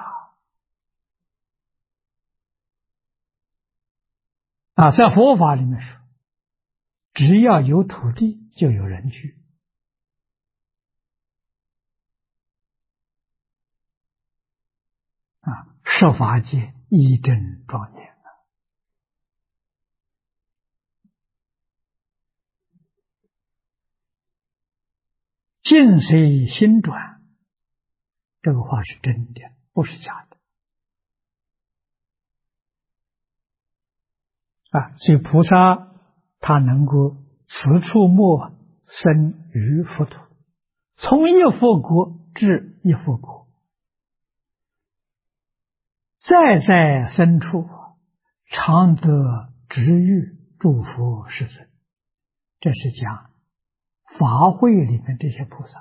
Speaker 1: 在佛法里面说，只要有土地就有人居设法界一真庄严境随心转，这个话是真的，不是假的啊。所以菩萨他能够此处莫生于佛土，从一佛国至一佛国，再在深处常得值遇诸佛世尊。这是讲法会里面这些菩萨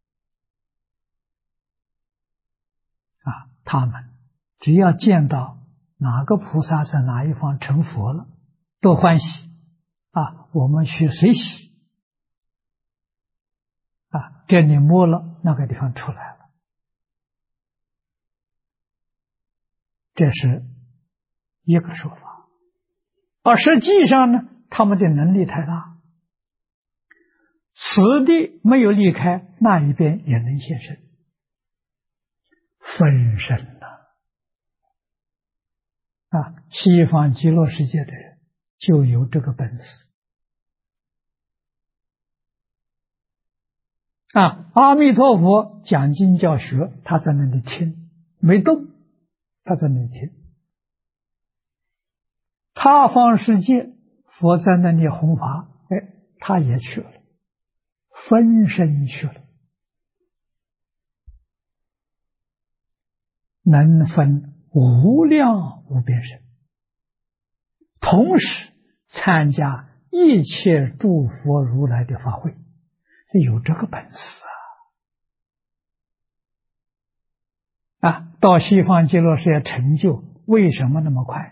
Speaker 1: 啊，他们只要见到哪个菩萨在哪一方成佛了，都欢喜啊，我们去随喜啊，给你摸了那个地方出来了，这是一个说法。而实际上呢，他们的能力太大，此地没有离开，那一边也能现身，分身了啊！西方极乐世界的人就有这个本事啊！阿弥陀佛讲经教学，他在那里听，没动，他在那里听。他方世界佛在那里弘法，哎，他也去了，分身去了，能分无量无边身，同时参加一切诸佛如来的法会，有这个本事啊！到西方极乐世界成就，为什么那么快？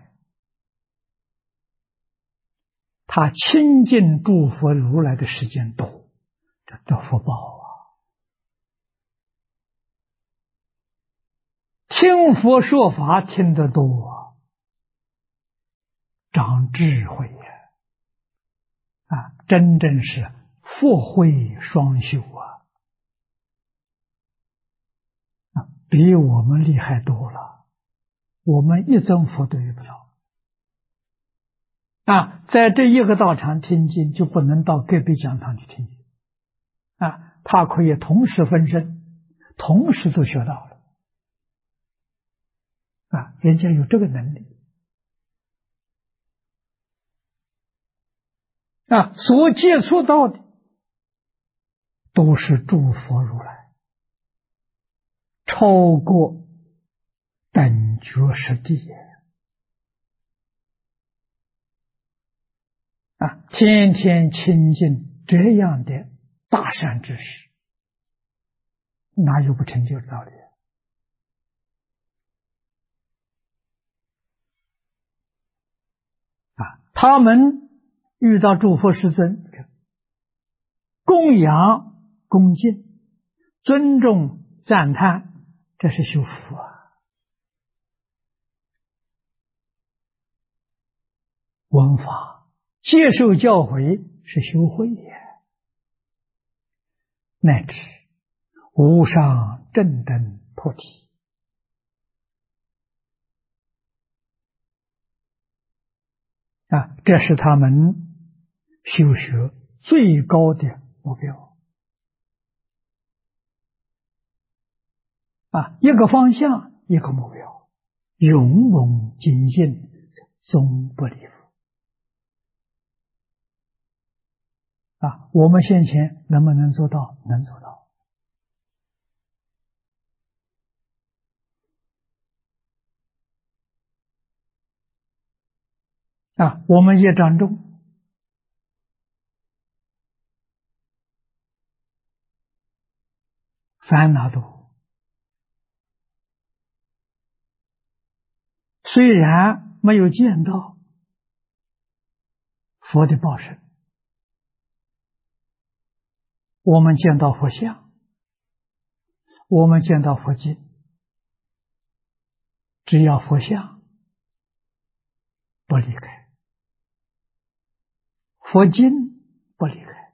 Speaker 1: 他亲近诸佛如来的时间多，这得福报啊！听佛说法听得多，长智慧呀！啊，真正是佛慧双修啊！比我们厉害多了，我们一尊佛都遇不到啊！在这一个道场听经，就不能到隔壁讲堂去听经啊！他可以同时分身，同时都学到了啊！人家有这个能力啊！所接触到的都是诸佛如来，超过等觉实地啊！天天亲近这样的大善知识，哪有不成就的道理啊？他们遇到诸佛世尊，供养恭敬尊重赞叹，这是修福啊！闻法接受教诲是修慧也，乃至无上正等菩提啊，这是他们修学最高的目标啊，一个方向，一个目标，勇猛精进，终不离佛啊！我们先前能不能做到？能做到啊！我们业障重，烦恼多，虽然没有见到佛的报身，我们见到佛像，我们见到佛经，只要佛像不离开，佛经不离开，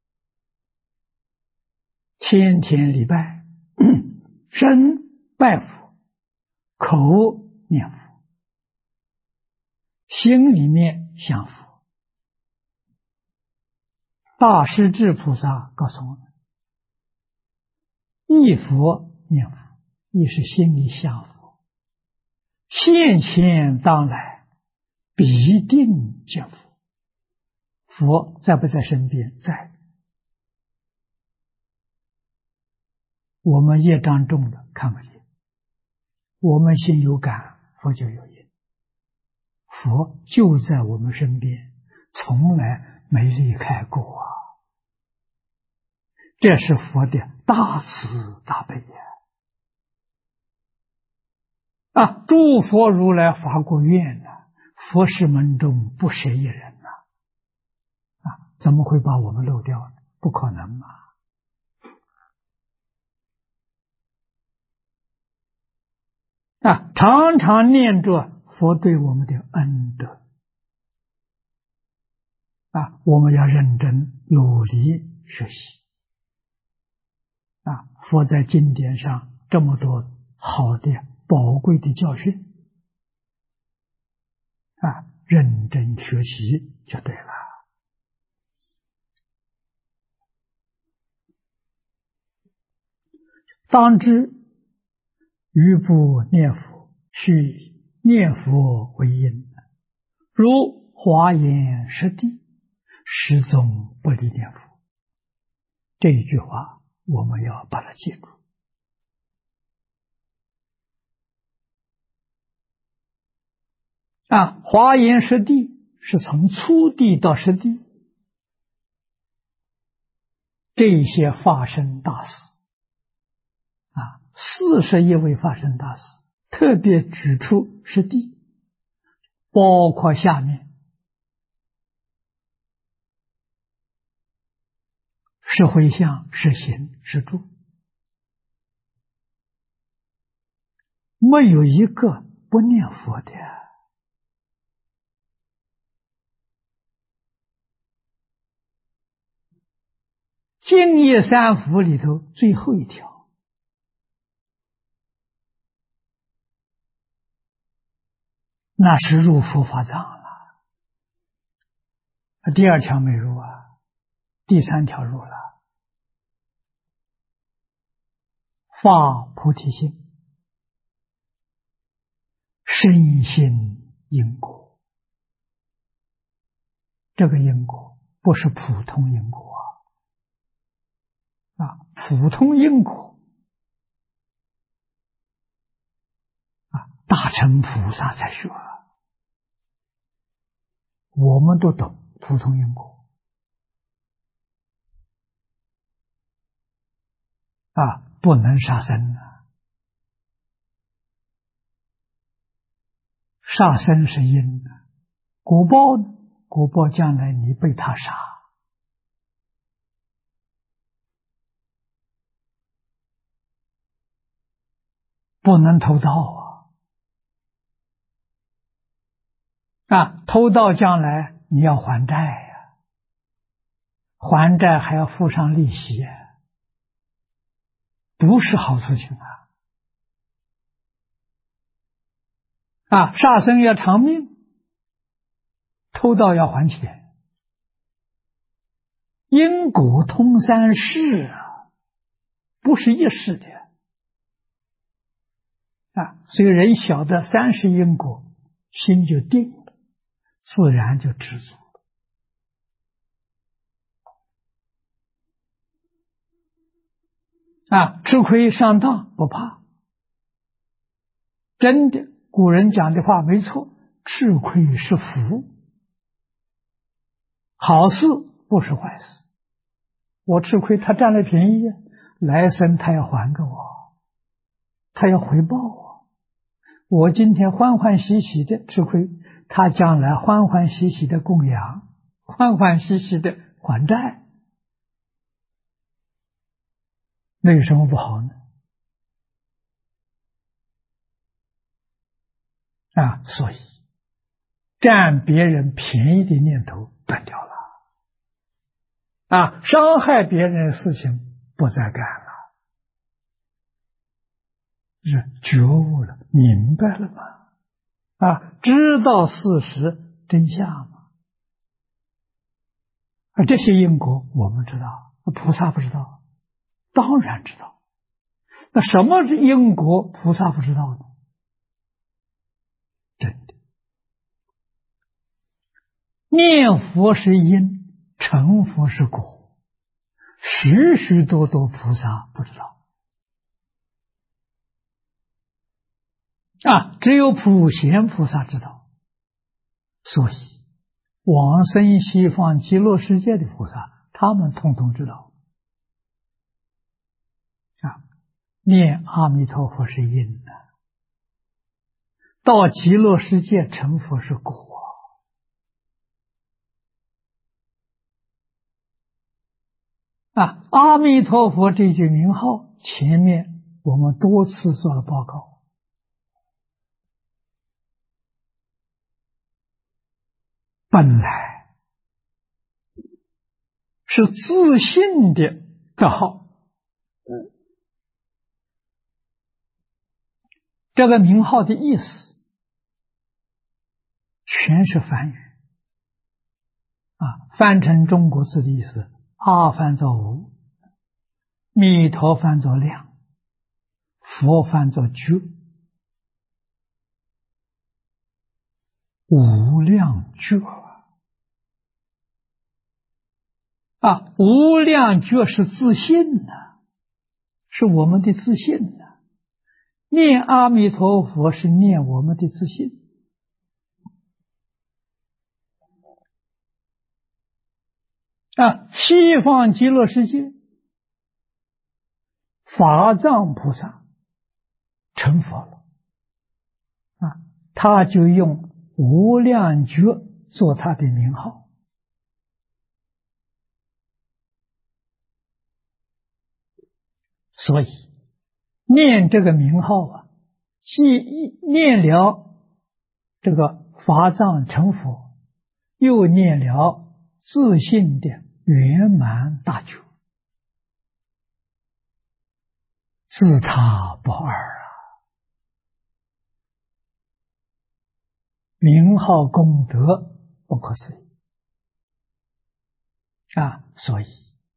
Speaker 1: 天天礼拜，身拜佛，口念佛，心里面想佛。大势至菩萨告诉我们， 忆佛念佛，亦是心里想佛，现前当来必定见佛。佛在不在身边？在。我们业障重的看不见，我们心有感，佛就有因。佛就在我们身边，从来没离开过啊！这是佛的大慈大悲呀！诸佛如来发过愿佛事门中不舍一人怎么会把我们漏掉呢？不可能常常念着佛对我们的恩德我们要认真努力学习佛在经典上这么多好的宝贵的教训认真学习就对了。当知余不念佛，须以念佛为因，如华严实地，始终不离念佛。这一句话我们要把它记住华严实地是从初地到实地，这些法身大士41位法身大士特别指出实地，包括下面是回向、是行、是住，没有一个不念佛的。净业三福里头最后一条，那是入佛法藏了。第2条没入第3条入了。发菩提心，深信因果。这个因果不是普通因果普通因果大乘菩萨才学我们都懂普通因果不能杀生杀生是因果报呢？果报将来你被他杀，不能偷盗偷盗将来你要还债还债还要付上利息不是好事情杀生要偿命，偷盗要还钱，因果通三世不是一世的所以人晓得三世因果，心就定了，自然就知足吃亏上当不怕，真的古人讲的话没错，吃亏是福，好事不是坏事。我吃亏他占了便宜来生他要还给我，他要回报我今天欢欢喜喜的吃亏，他将来欢欢喜喜的供养，欢欢喜喜的还债，那有什么不好呢？所以占别人便宜的念头断掉了伤害别人的事情不再干了，是觉悟了，明白了吗？知道事实真相吗？这些因果我们知道，菩萨不知道，当然知道那什么是因果？菩萨不知道的，真的。念佛是因，成佛是果，许许多多菩萨不知道只有普贤菩萨知道。所以往生西方极乐世界的菩萨，他们通通知道念阿弥陀佛是因到极乐世界成佛是果阿弥陀佛这句名号，前面我们多次做了报告。本来是自信的德号，这个名号的意思全是梵语翻成中国字的意思，阿翻作无，弥陀翻作量，佛翻作觉，无量觉无量觉是自信是我们的自信念阿弥陀佛是念我们的自信西方极乐世界法藏菩萨成佛了他就用无量觉做他的名号。所以念这个名号既念了这个法藏成佛，又念了自信的圆满大觉，自他不二名号功德不可思议所以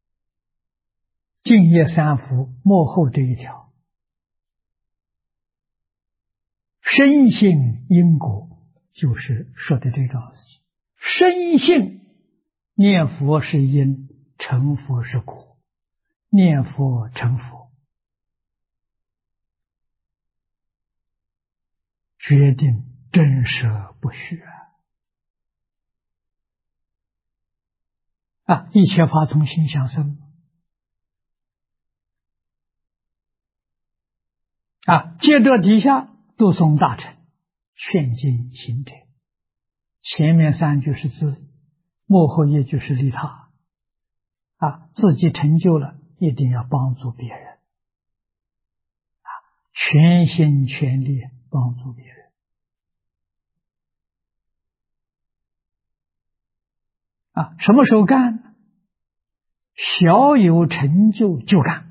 Speaker 1: 净业三福末后这一条，深信因果，就是说的这桩事情。深信念佛是因，成佛是果，念佛成佛，决定真实不虚一切法从心想生接着底下读诵大乘劝进行者，前面三句是自，幕后一句是利他自己成就了一定要帮助别人全心全力帮助别人什么时候干呢？小有成就就干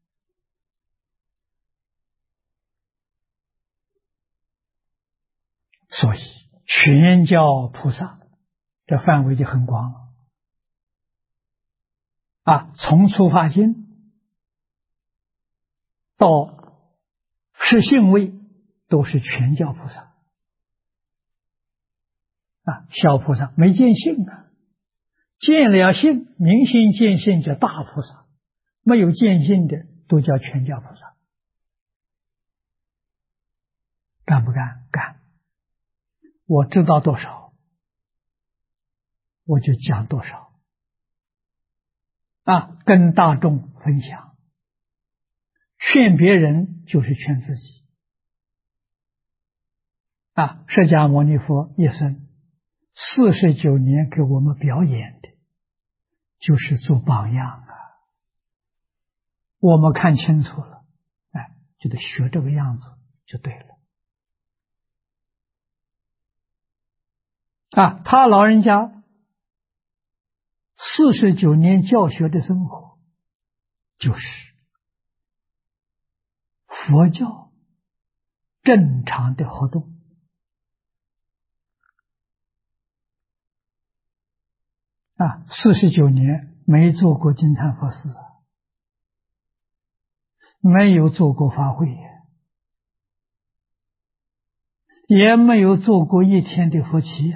Speaker 1: 所以全教菩萨这范围就很广从初发心到十信位都是全教菩萨小菩萨没见性见了性明心见性叫大菩萨，没有见性的都叫全教菩萨。干不干？干。我知道多少我就讲多少跟大众分享，劝别人就是劝自己释迦牟尼佛一生49年给我们表演的就是做榜样我们看清楚了就得学这个样子就对了他老人家49年教学的生活就是佛教正常的活动49年没做过金蝉佛事没有做过法会，也没有做过一天的佛七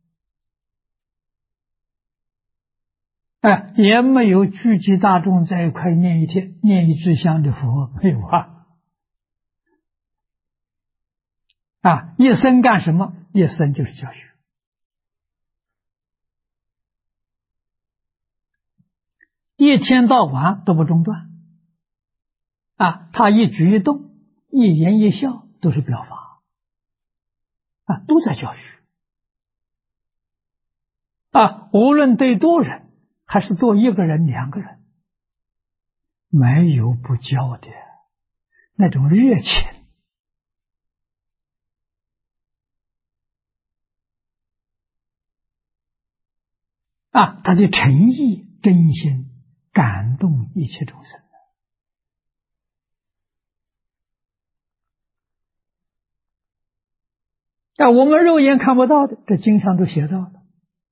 Speaker 1: 也没有聚集大众在一块念一天、念一支香的佛，没有一生干什么？一生就是教学，一天到晚都不中断他一举一动、一言一笑都是表法都在教学无论对多人还是多一个人、两个人，没有不教的那种热情他的诚意、真心感动一切众生我们肉眼看不到的，这经上都写到了。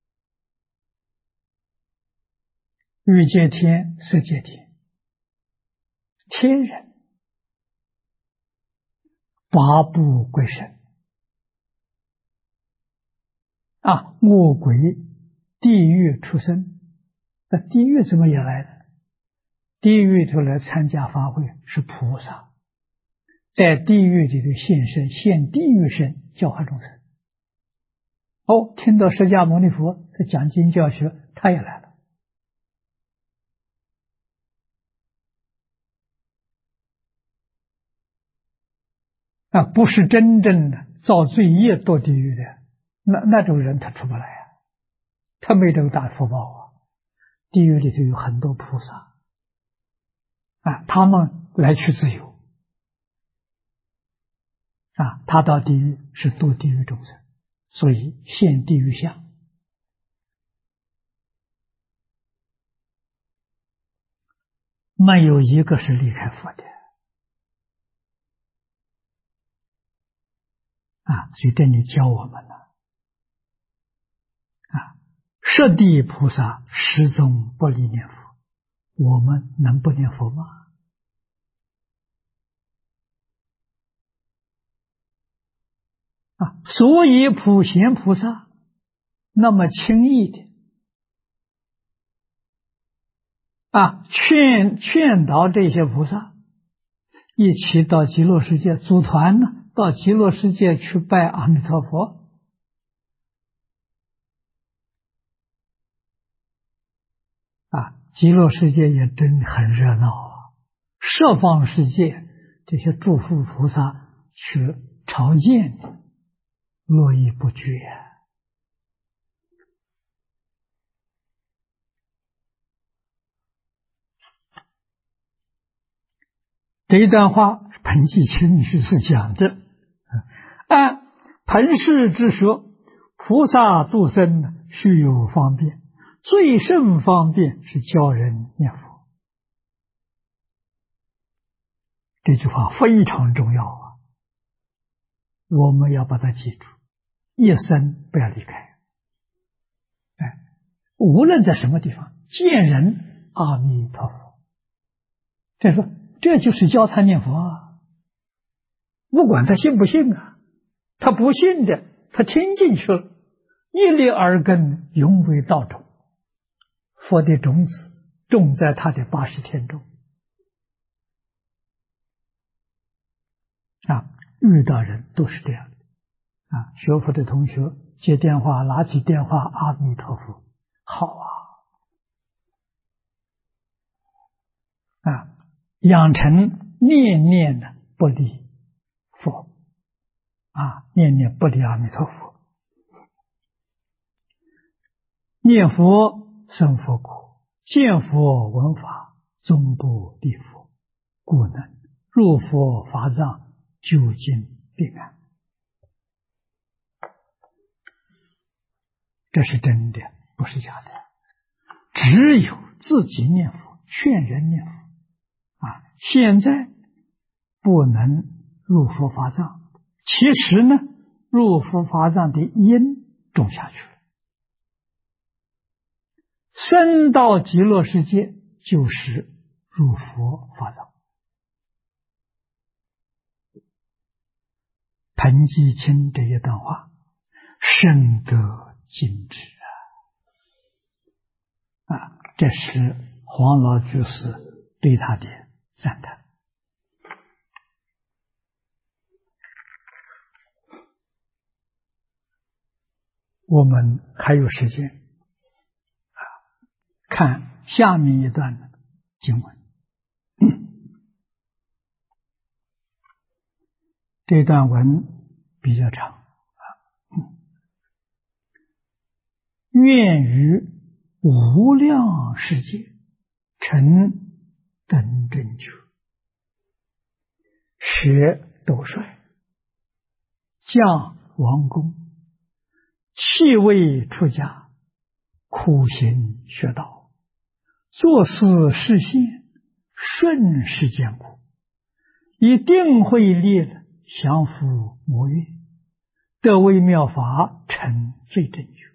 Speaker 1: 欲界天、色界天，天人八部归神恶鬼、地狱出生。那地狱怎么也来的？地狱头来参加法会是菩萨，在地狱里头现身，现地狱身教化众生。听到释迦牟尼佛在讲经教学，他也来了。不是真正的造罪业堕地狱的，那种人他出不来他没这个大福报地狱里头有很多菩萨他们来去自由他到地狱是度地狱众生，所以现地狱相。没有一个是离开佛的所以这里教我们了十地菩萨始终不离念佛，我们能不念佛吗？所以普贤菩萨那么轻易的劝导这些菩萨一起到极乐世界组团呢，到极乐世界去拜阿弥陀佛极乐世界也真很热闹十方世界这些诸佛菩萨去朝见络绎不绝这一段话彭济清女士讲的按彭氏之说，菩萨度生须有方便，最胜方便是教人念佛。这句话非常重要我们要把它记住，一生不要离开无论在什么地方见人阿弥陀佛，这就是教他念佛不管他信不信他不信的他听进去了，一粒耳根永为道种，佛的种子种在他的80天中遇到人都是这样的学佛的同学接电话拿起电话阿弥陀佛好养成念念的不离佛念念不离阿弥陀佛，念佛生佛果，见佛闻法终不离佛，故能入佛法藏，究竟必安。这是真的，不是假的。只有自己念佛，劝人念佛现在不能入佛法藏，其实呢，入佛法藏的因种下去了，生到极乐世界就是入佛法藏彭继清这一段话深得精致这是黄老居士对他的赞叹。我们还有时间看下面一段经文。这段文比较长愿于无量世界成等正觉，舍斗率，降王公，弃位出家，苦行学道，做事实现，顺世间苦，一定会立了降伏魔乐，得为妙法，成最正觉。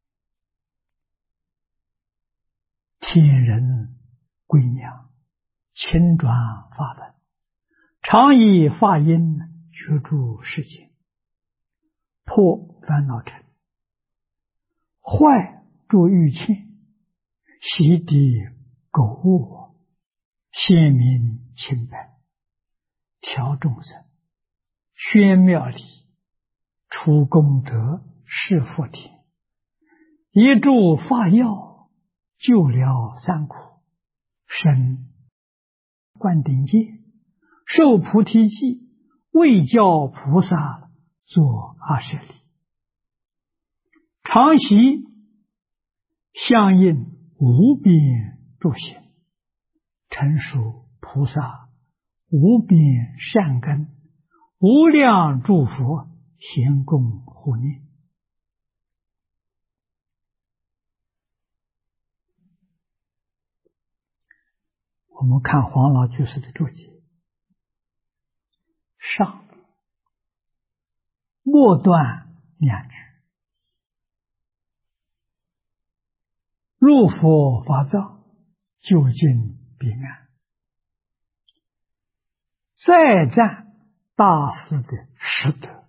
Speaker 1: 天人归娘，亲转法本，常以法音居住世间，破烦恼尘，坏诸欲欠，洗涤垢恶，显明清白，调众生，宣妙理，除功德，是福田，一助法药，救了三苦，生灌顶戒，受菩提记，为教菩萨做阿舍利，常习相应无边诸行，成熟菩萨无边善根，无量诸佛咸供护念。我们看黄老居士的注解，上末段两句，入佛法藏，究竟彼岸，再赞大师的实德。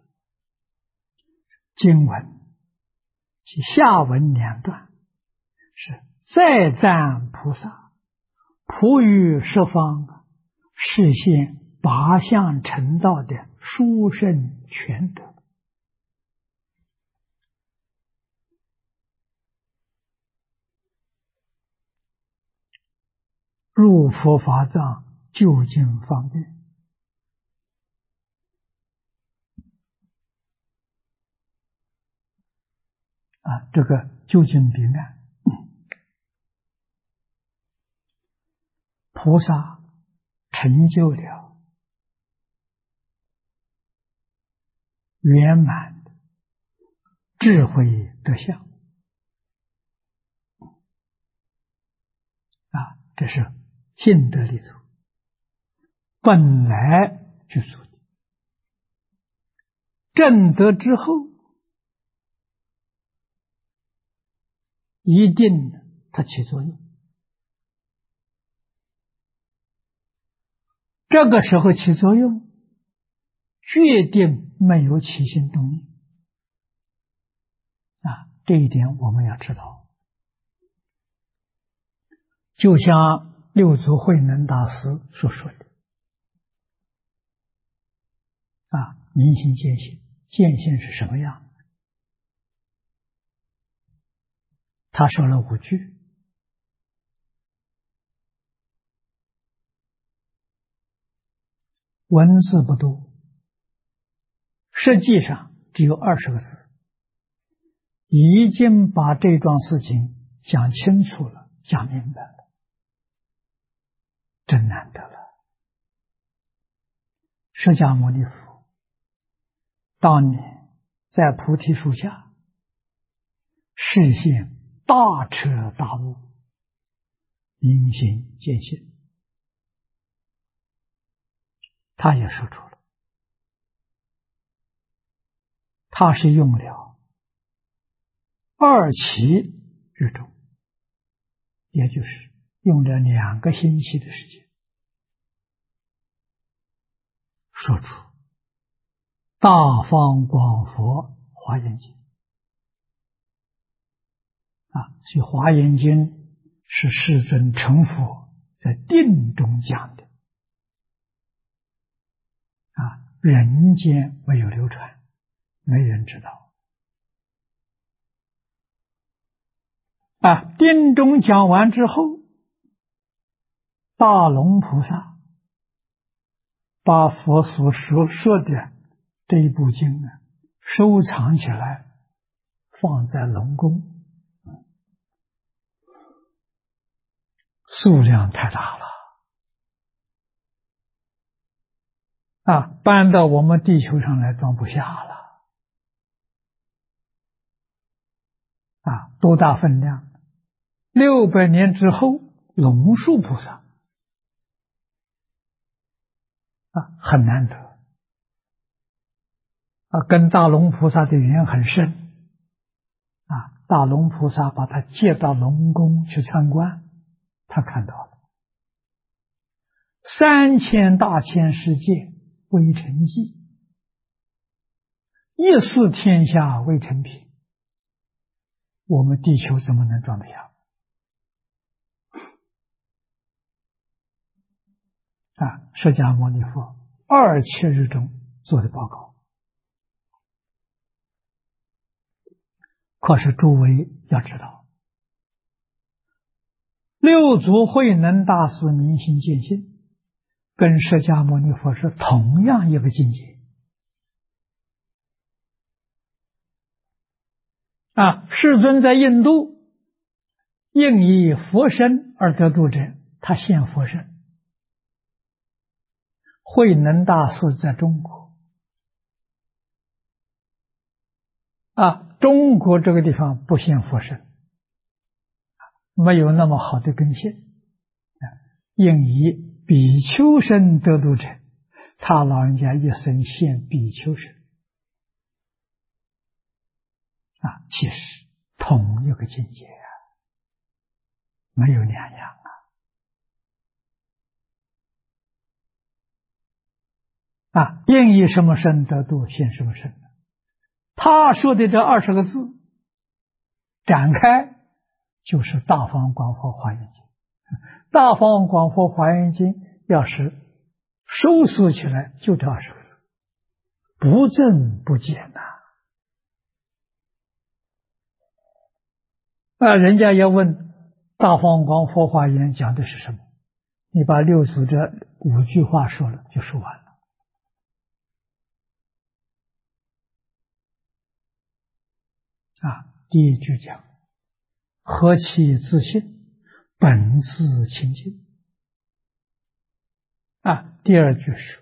Speaker 1: 经文及下文两段是再赞菩萨普于十方，实现八相成道的殊胜全德。入佛法藏，究竟方便这个究竟彼岸，菩萨成就了圆满的智慧德相这是性德里头本来具足的，证得之后一定它起作用，这个时候起作用决定没有起心动念这一点我们要知道。就像六祖慧能大师所说的明心见性，见性是什么样的？他说了5句，文字不多，实际上只有20个字，已经把这桩事情讲清楚了，讲明白了，真难得了。释迦牟尼佛当年在菩提树下示现大彻大悟，明心见性，他也说出了，他是用了2期日中，也就是用了2个星期的时间，说出大方广佛华严经所以华严经是世尊成佛在定中讲的人间没有流传，没人知道定中讲完之后，大龙菩萨把佛所说的这一部经收藏起来，放在龙宫，数量太大了搬到我们地球上来装不下了多大分量！600年之后，龙树菩萨很难得跟大龙菩萨的缘很深大龙菩萨把他接到龙宫去参观，他看到了3000大千世界未成寂，一似天下未成品，我们地球怎么能装得下释迦牟尼佛27日中做的报告。可是诸位要知道，六祖慧能大师明心见性跟释迦牟尼佛是同样一个境界世尊在印度应以佛身而得度者，他现佛身；慧能大师在中国中国这个地方不现佛身，没有那么好的根性应以比丘身得度者，他老人家一生现比丘身其实同一个境界没有两样应以什么身得度，现什么身他说的这20个字展开就是大方广佛华严经。大方广佛华严经要是收缩起来就这20个字，不增不减人家要问大方广佛华严讲的是什么，你把六祖这5句话说了就说完了第一句讲何其自信，本自清净第二句是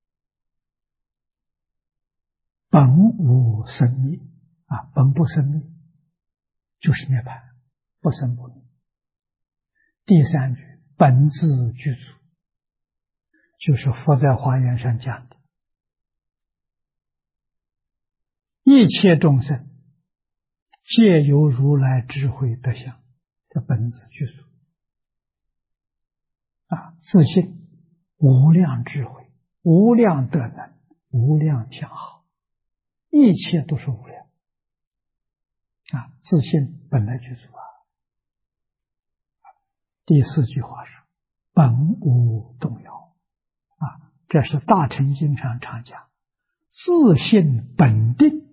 Speaker 1: 本无生灭本不生灭就是涅槃，不生不灭。第三句本自具足，就是佛在华严上讲的一切众生皆由如来智慧德相，这本自具足自信无量智慧，无量德能，无量相好，一切都是无量自信本来具足第4句话是本无动摇这是大乘经上常讲自信本定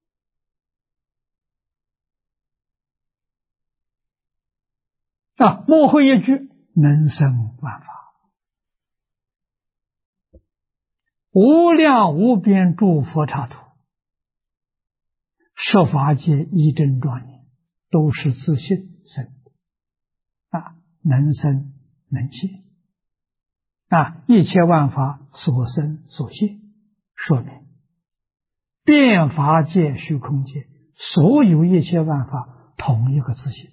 Speaker 1: 末后一句能生万法，无量无边诸佛刹土，设法界一真庄严，都是自信生的能生能现一切万法所生所现，说明遍法界虚空界所有一切万法同一个自信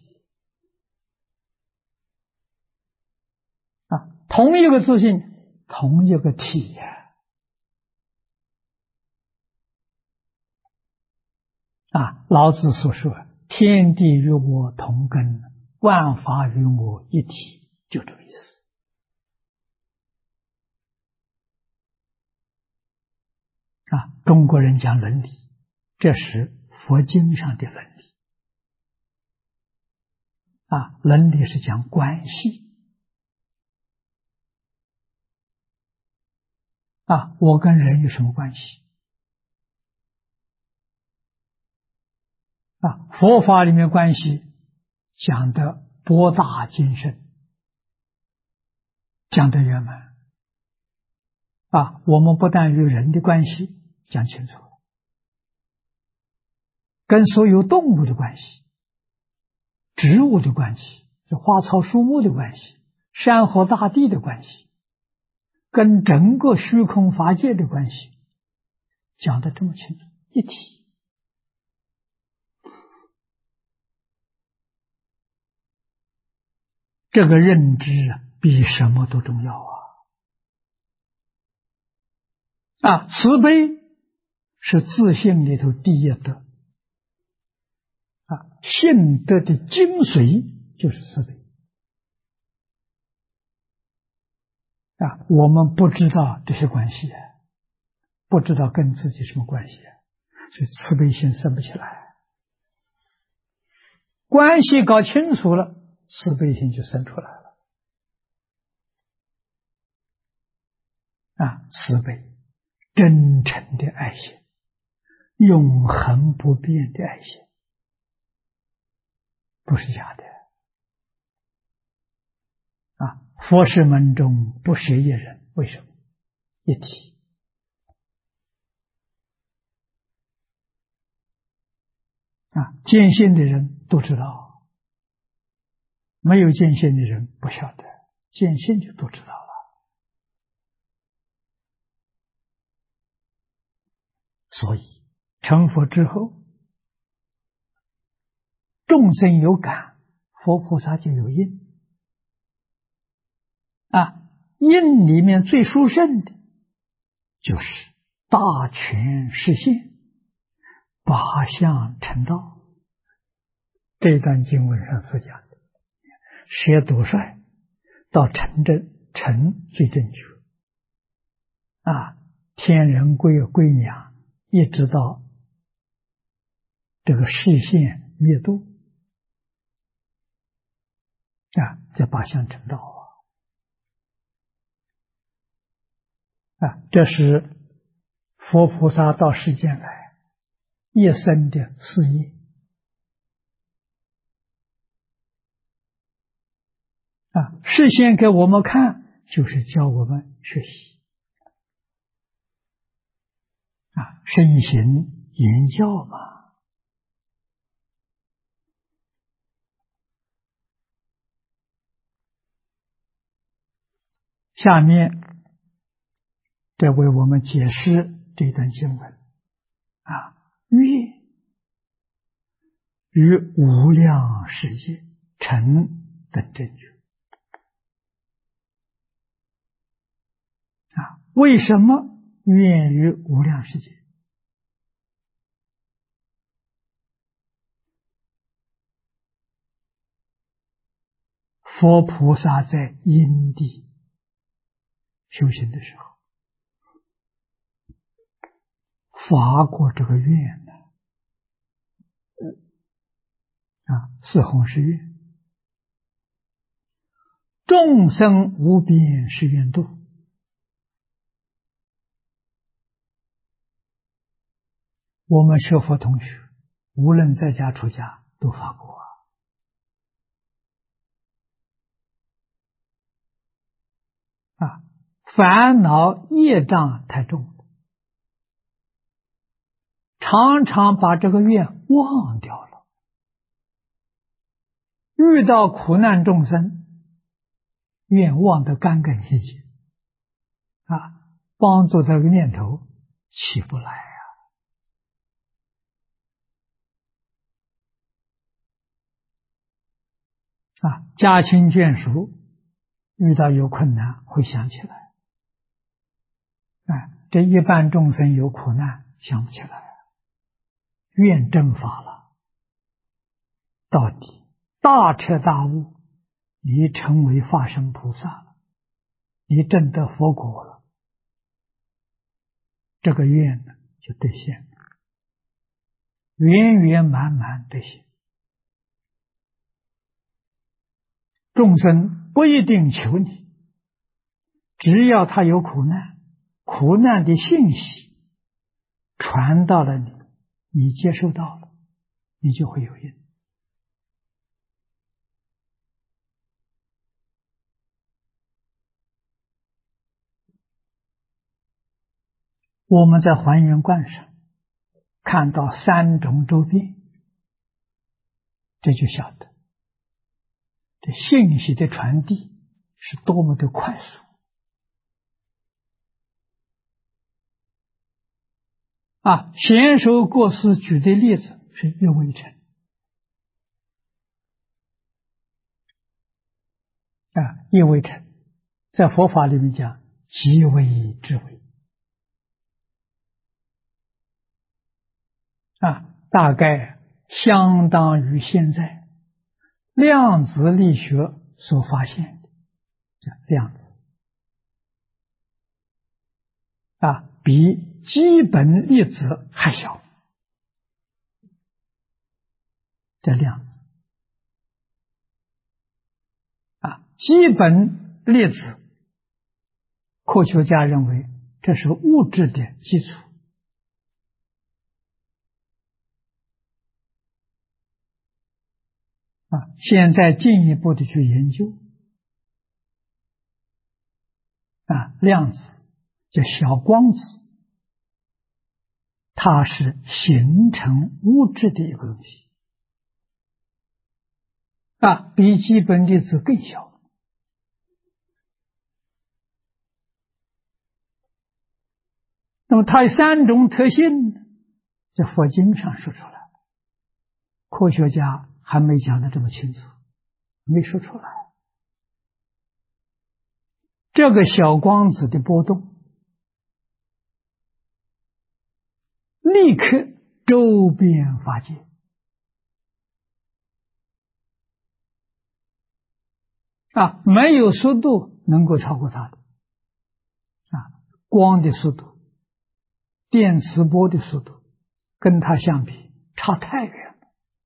Speaker 1: 同一个自信，同一个体老子所说天地与我同根，万法与我一体，就这个意思中国人讲伦理，这是佛经上的伦理。伦理是讲关系。我跟人有什么关系？佛法里面关系讲的博大精深，讲得圆满。我们不但与人的关系讲清楚了，跟所有动物的关系、植物的关系、花草树木的关系、山河大地的关系，跟整个虚空法界的关系讲得这么清楚，一体。这个认知比什么都重要慈悲是自信里头第一德信德的精髓就是慈悲我们不知道这些关系不知道跟自己什么关系所以慈悲心生不起来。关系搞清楚了，慈悲心就生出来了慈悲真诚的爱心，永恒不变的爱心，不是假的佛事门中不舍一人，为什么？一体见性的人都知道，没有见性的人不晓得，见性就都知道了。所以成佛之后，众生有感，佛菩萨就有应应里面最殊胜的就是大权实现，八相成道。这段经文上所讲的，学笃率到成正，成最正觉天人归娘，一直到这个视线灭度这八相成道这是佛菩萨到世间来一生的事业示现给我们看，就是教我们学习身行言教嘛。下面再为我们解释这段经文愿于无量世界成等正觉为什么愿于无量世界？佛菩萨在因地修行的时候发过这个愿四弘誓愿，众生无边誓愿度。我们学佛同学无论在家出家都发过烦恼业障太重了，常常把这个愿忘掉了。遇到苦难众生，愿忘得干干净净帮助这个念头起不来家亲眷属遇到有困难会想起来这一般众生有苦难想不起来愿正法了，到底大彻大悟，你成为法身菩萨了，你证得佛果了，这个愿呢就兑现，圆圆满满兑现。众生不一定求你，只要他有苦难，苦难的信息传到了你，你接受到了，你就会有因。我们在还原观上看到三种周边，这就晓得这信息的传递是多么的快速啊！贤首过世举的例子是一微尘啊，一微尘在佛法里面讲极微之微啊，大概相当于现在量子力学所发现的量子啊，比基本粒子还小的量子啊，基本粒子，科学家认为这是物质的基础啊。现在进一步的去研究啊，量子叫小光子，它是形成物质的一个东西啊，比基本粒子更小。那么它有三种特性，在佛经上说出来，科学家还没讲得这么清楚，没说出来。这个小光子的波动立刻周边法界啊，没有速度能够超过它的啊，光的速度、电磁波的速度跟它相比差太远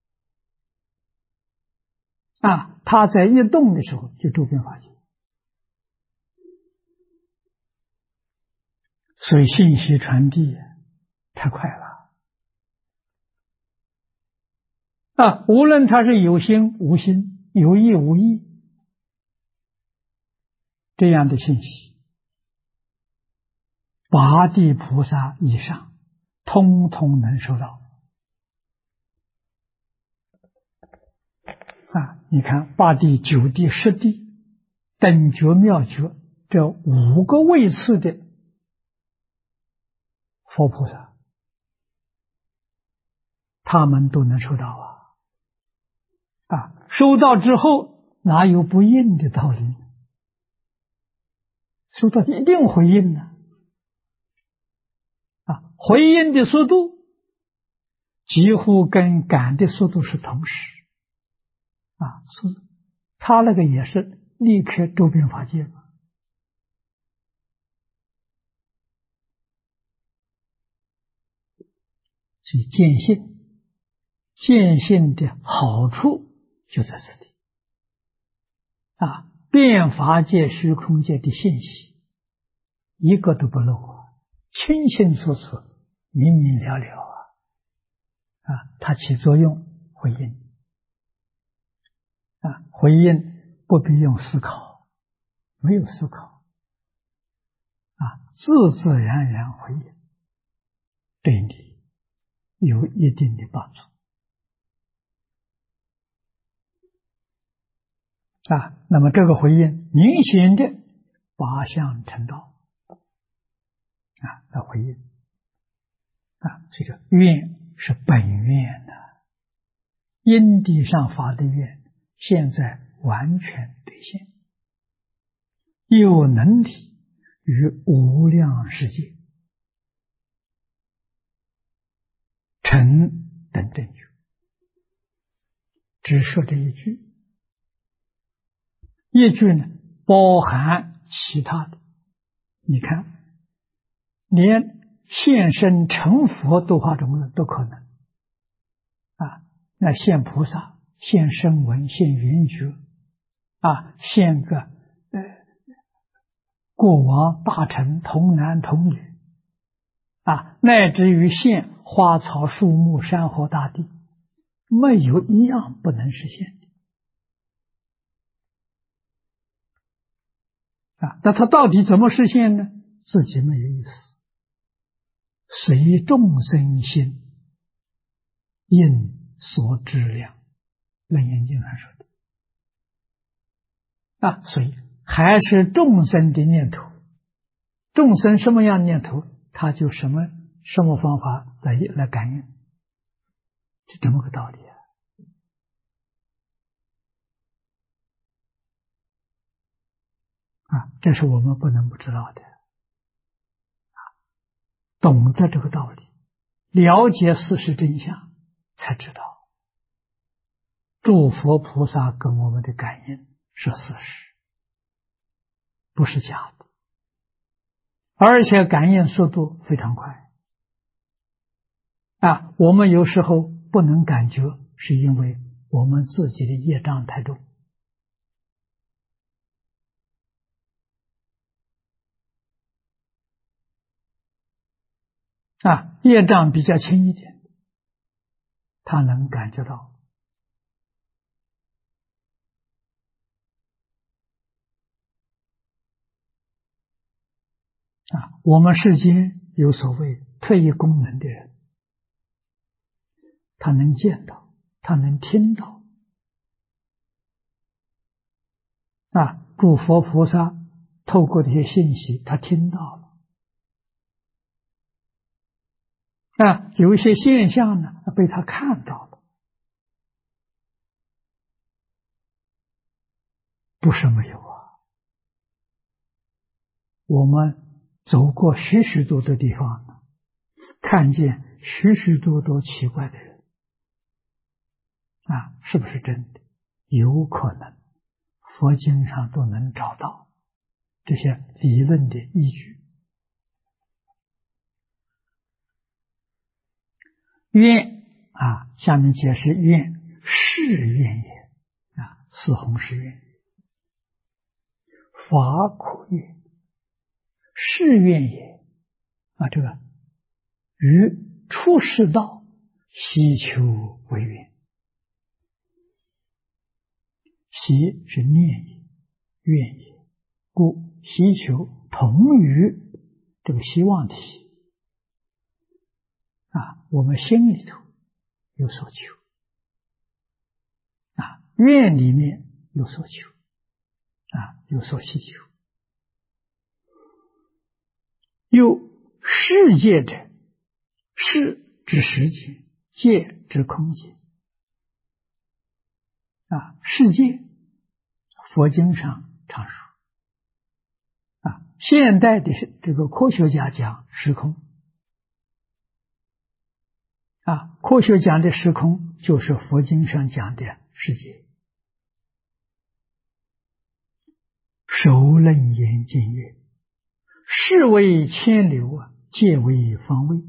Speaker 1: 了啊！它在一动的时候就周边法界，所以信息传递太快了啊！无论它是有心无心、有意无意，这样的信息，八地菩萨以上通通能收到啊！你看八地、九地、十地、等觉、妙觉这5个位次的佛菩萨，他们都能收到啊！收到之后哪有不应的道理？收到一定回应呢啊！回应的速度几乎跟感的速度是同时啊，是他那个也是立刻周边法界嘛。所以见性的好处就在这里啊，变法界、虚空界的信息一个都不漏啊，清清楚楚、明明了了啊，它起作用回应啊，回应不必用思考，没有思考啊，自自然然回应，对你有一定的帮助啊。那么这个回应明显的八相成道啊，来回应啊，这个愿是本愿的，因地上发的愿，现在完全兑现，有能力于无量世界成等正觉。只说这一句，一句呢包含其他的。你看，连现身成佛度化众生都可能啊。那现菩萨、现声闻、现缘觉啊，现个国王、大臣、童男童女啊，乃至于现花草树木、山河大地，没有一样不能实现的啊。那他到底怎么实现呢？自己没有意思，随众生心，应所知量，楞严经上说的啊。所以还是众生的念头，众生什么样念头，他就什么方法来感应，就这么个道理啊！这是我们不能不知道的，懂得这个道理，了解事实真相，才知道诸佛菩萨跟我们的感应是事实，不是假的，而且感应速度非常快啊！我们有时候不能感觉，是因为我们自己的业障太重啊，业障比较轻一点，他能感觉到啊。我们世间有所谓特异功能的人，他能见到，他能听到啊。诸佛菩萨透过这些信息，他听到了啊。有一些现象呢，被他看到了，不是没有啊。我们走过许许多多地方呢，看见许许多多奇怪的人啊，是不是真的？有可能，佛经上都能找到这些理论的依据。愿啊，下面解释愿是愿也啊，四弘誓愿，法可愿，是愿也啊，这个于出世道希求为愿，希是念也，愿也，故希求同于这个希望的希啊，我们心里头有所求啊，愿里面有所求啊，有所希求。又世界者，世指时界，界指空界啊。世界，佛经上常说啊，现代的这个科学家讲时空啊，科学讲的时空就是佛经上讲的世界。首楞严经曰：世为千流啊，界为方位。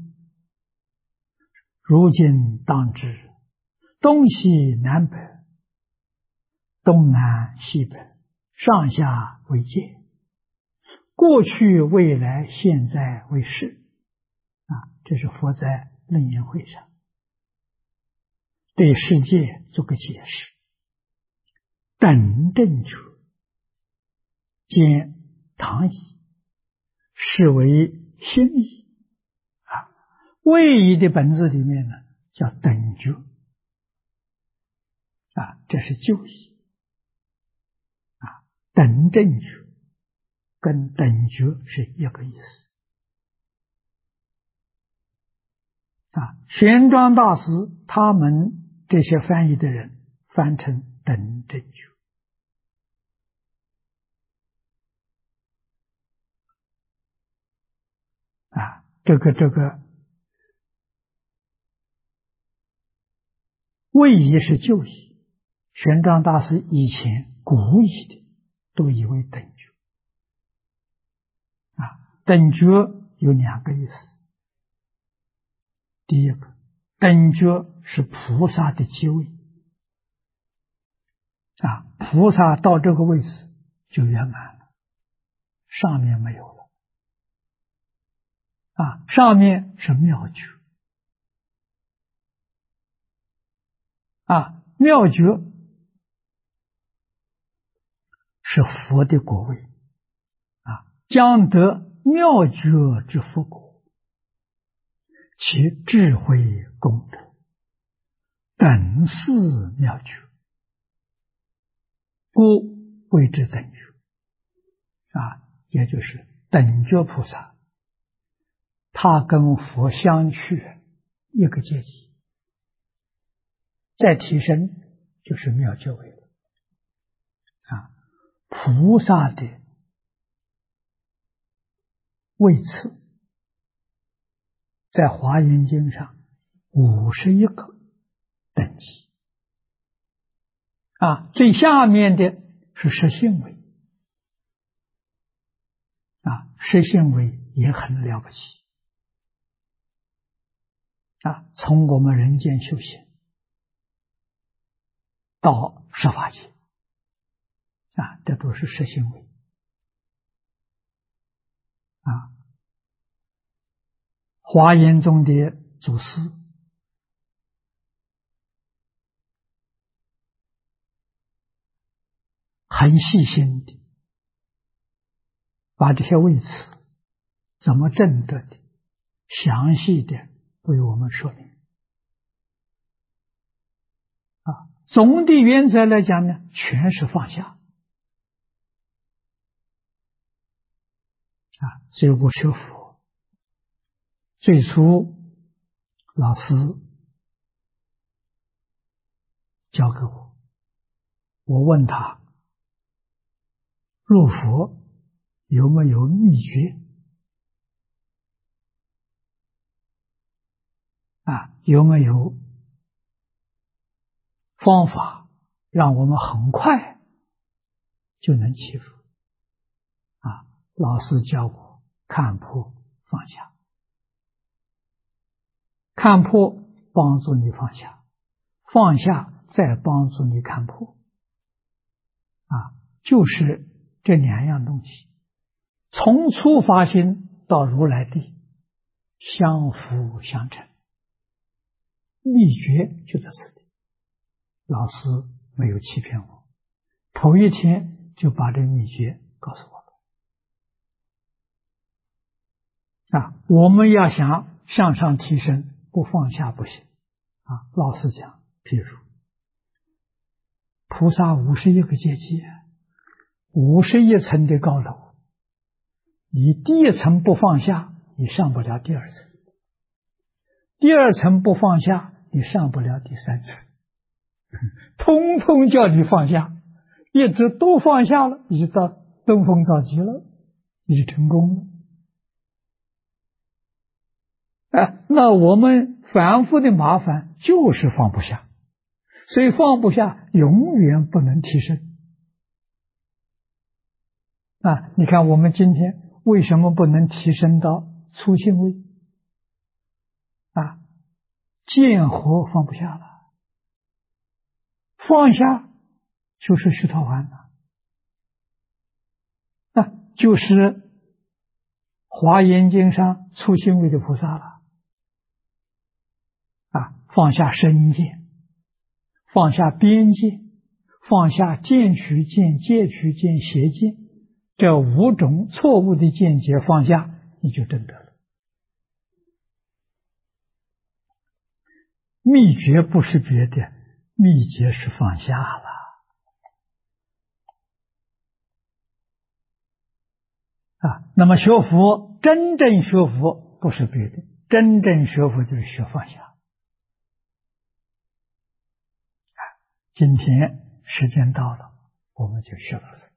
Speaker 1: 如今当知，东西南北，东南西北，上下为界，过去未来现在为世啊。这是佛在楞严会上对世界做个解释。等正觉兼唐义，是为心义啊。位义的本质里面呢，叫等觉啊，这是旧义啊。等正觉跟等觉是一个意思啊。玄奘大师他们这些翻译的人翻成等正觉啊。这个位义是旧义，玄奘大师以前古义的都以为等觉啊。等觉有两个意思， 第一个，等觉是菩萨的机位菩萨到这个位置就圆满了，上面没有了上面是妙觉妙觉是佛的果位将得妙觉之佛果，其智慧功德等似妙觉，故谓之等觉也就是等觉菩萨，他跟佛相去一个阶级，再提升就是妙觉位了菩萨的位次在华严经上51个等级最下面的是实性位实性位也很了不起从我们人间修行到十法界这都是实性位华严中的祖师很细心的把这些位次怎么证得的详细的为我们说明总的原则来讲呢，全是放下所以我学佛最初老师教给我问他入佛有没有秘诀有没有方法让我们很快就能起伏老师教我看破放下，看破帮助你放下，放下再帮助你看破就是这两样东西从初发心到如来地相辅相成，秘诀就在此地。老师没有欺骗我，头一天就把这秘诀告诉我了我们要想向上提升，不放下不行老师讲，譬如菩萨51个阶级，51层的高楼，你第一层不放下，你上不了第二层；第二层不放下，你上不了第三层。通通叫你放下，一直都放下了，你就到登峰造极了，你就成功了。那我们反复的麻烦就是放不下，所以放不下永远不能提升你看我们今天为什么不能提升到初性位见惑放不下了，放下就是须陀洹就是华严经上初性位的菩萨了放下身见，放下边界，放下见取见、戒取见、邪见，这5种错误的见解放下，你就证得了。秘诀不是别的，秘诀是放下了那么学佛，真正学佛不是别的，真正学佛就是学放下。今天时间到了，我们就学到这。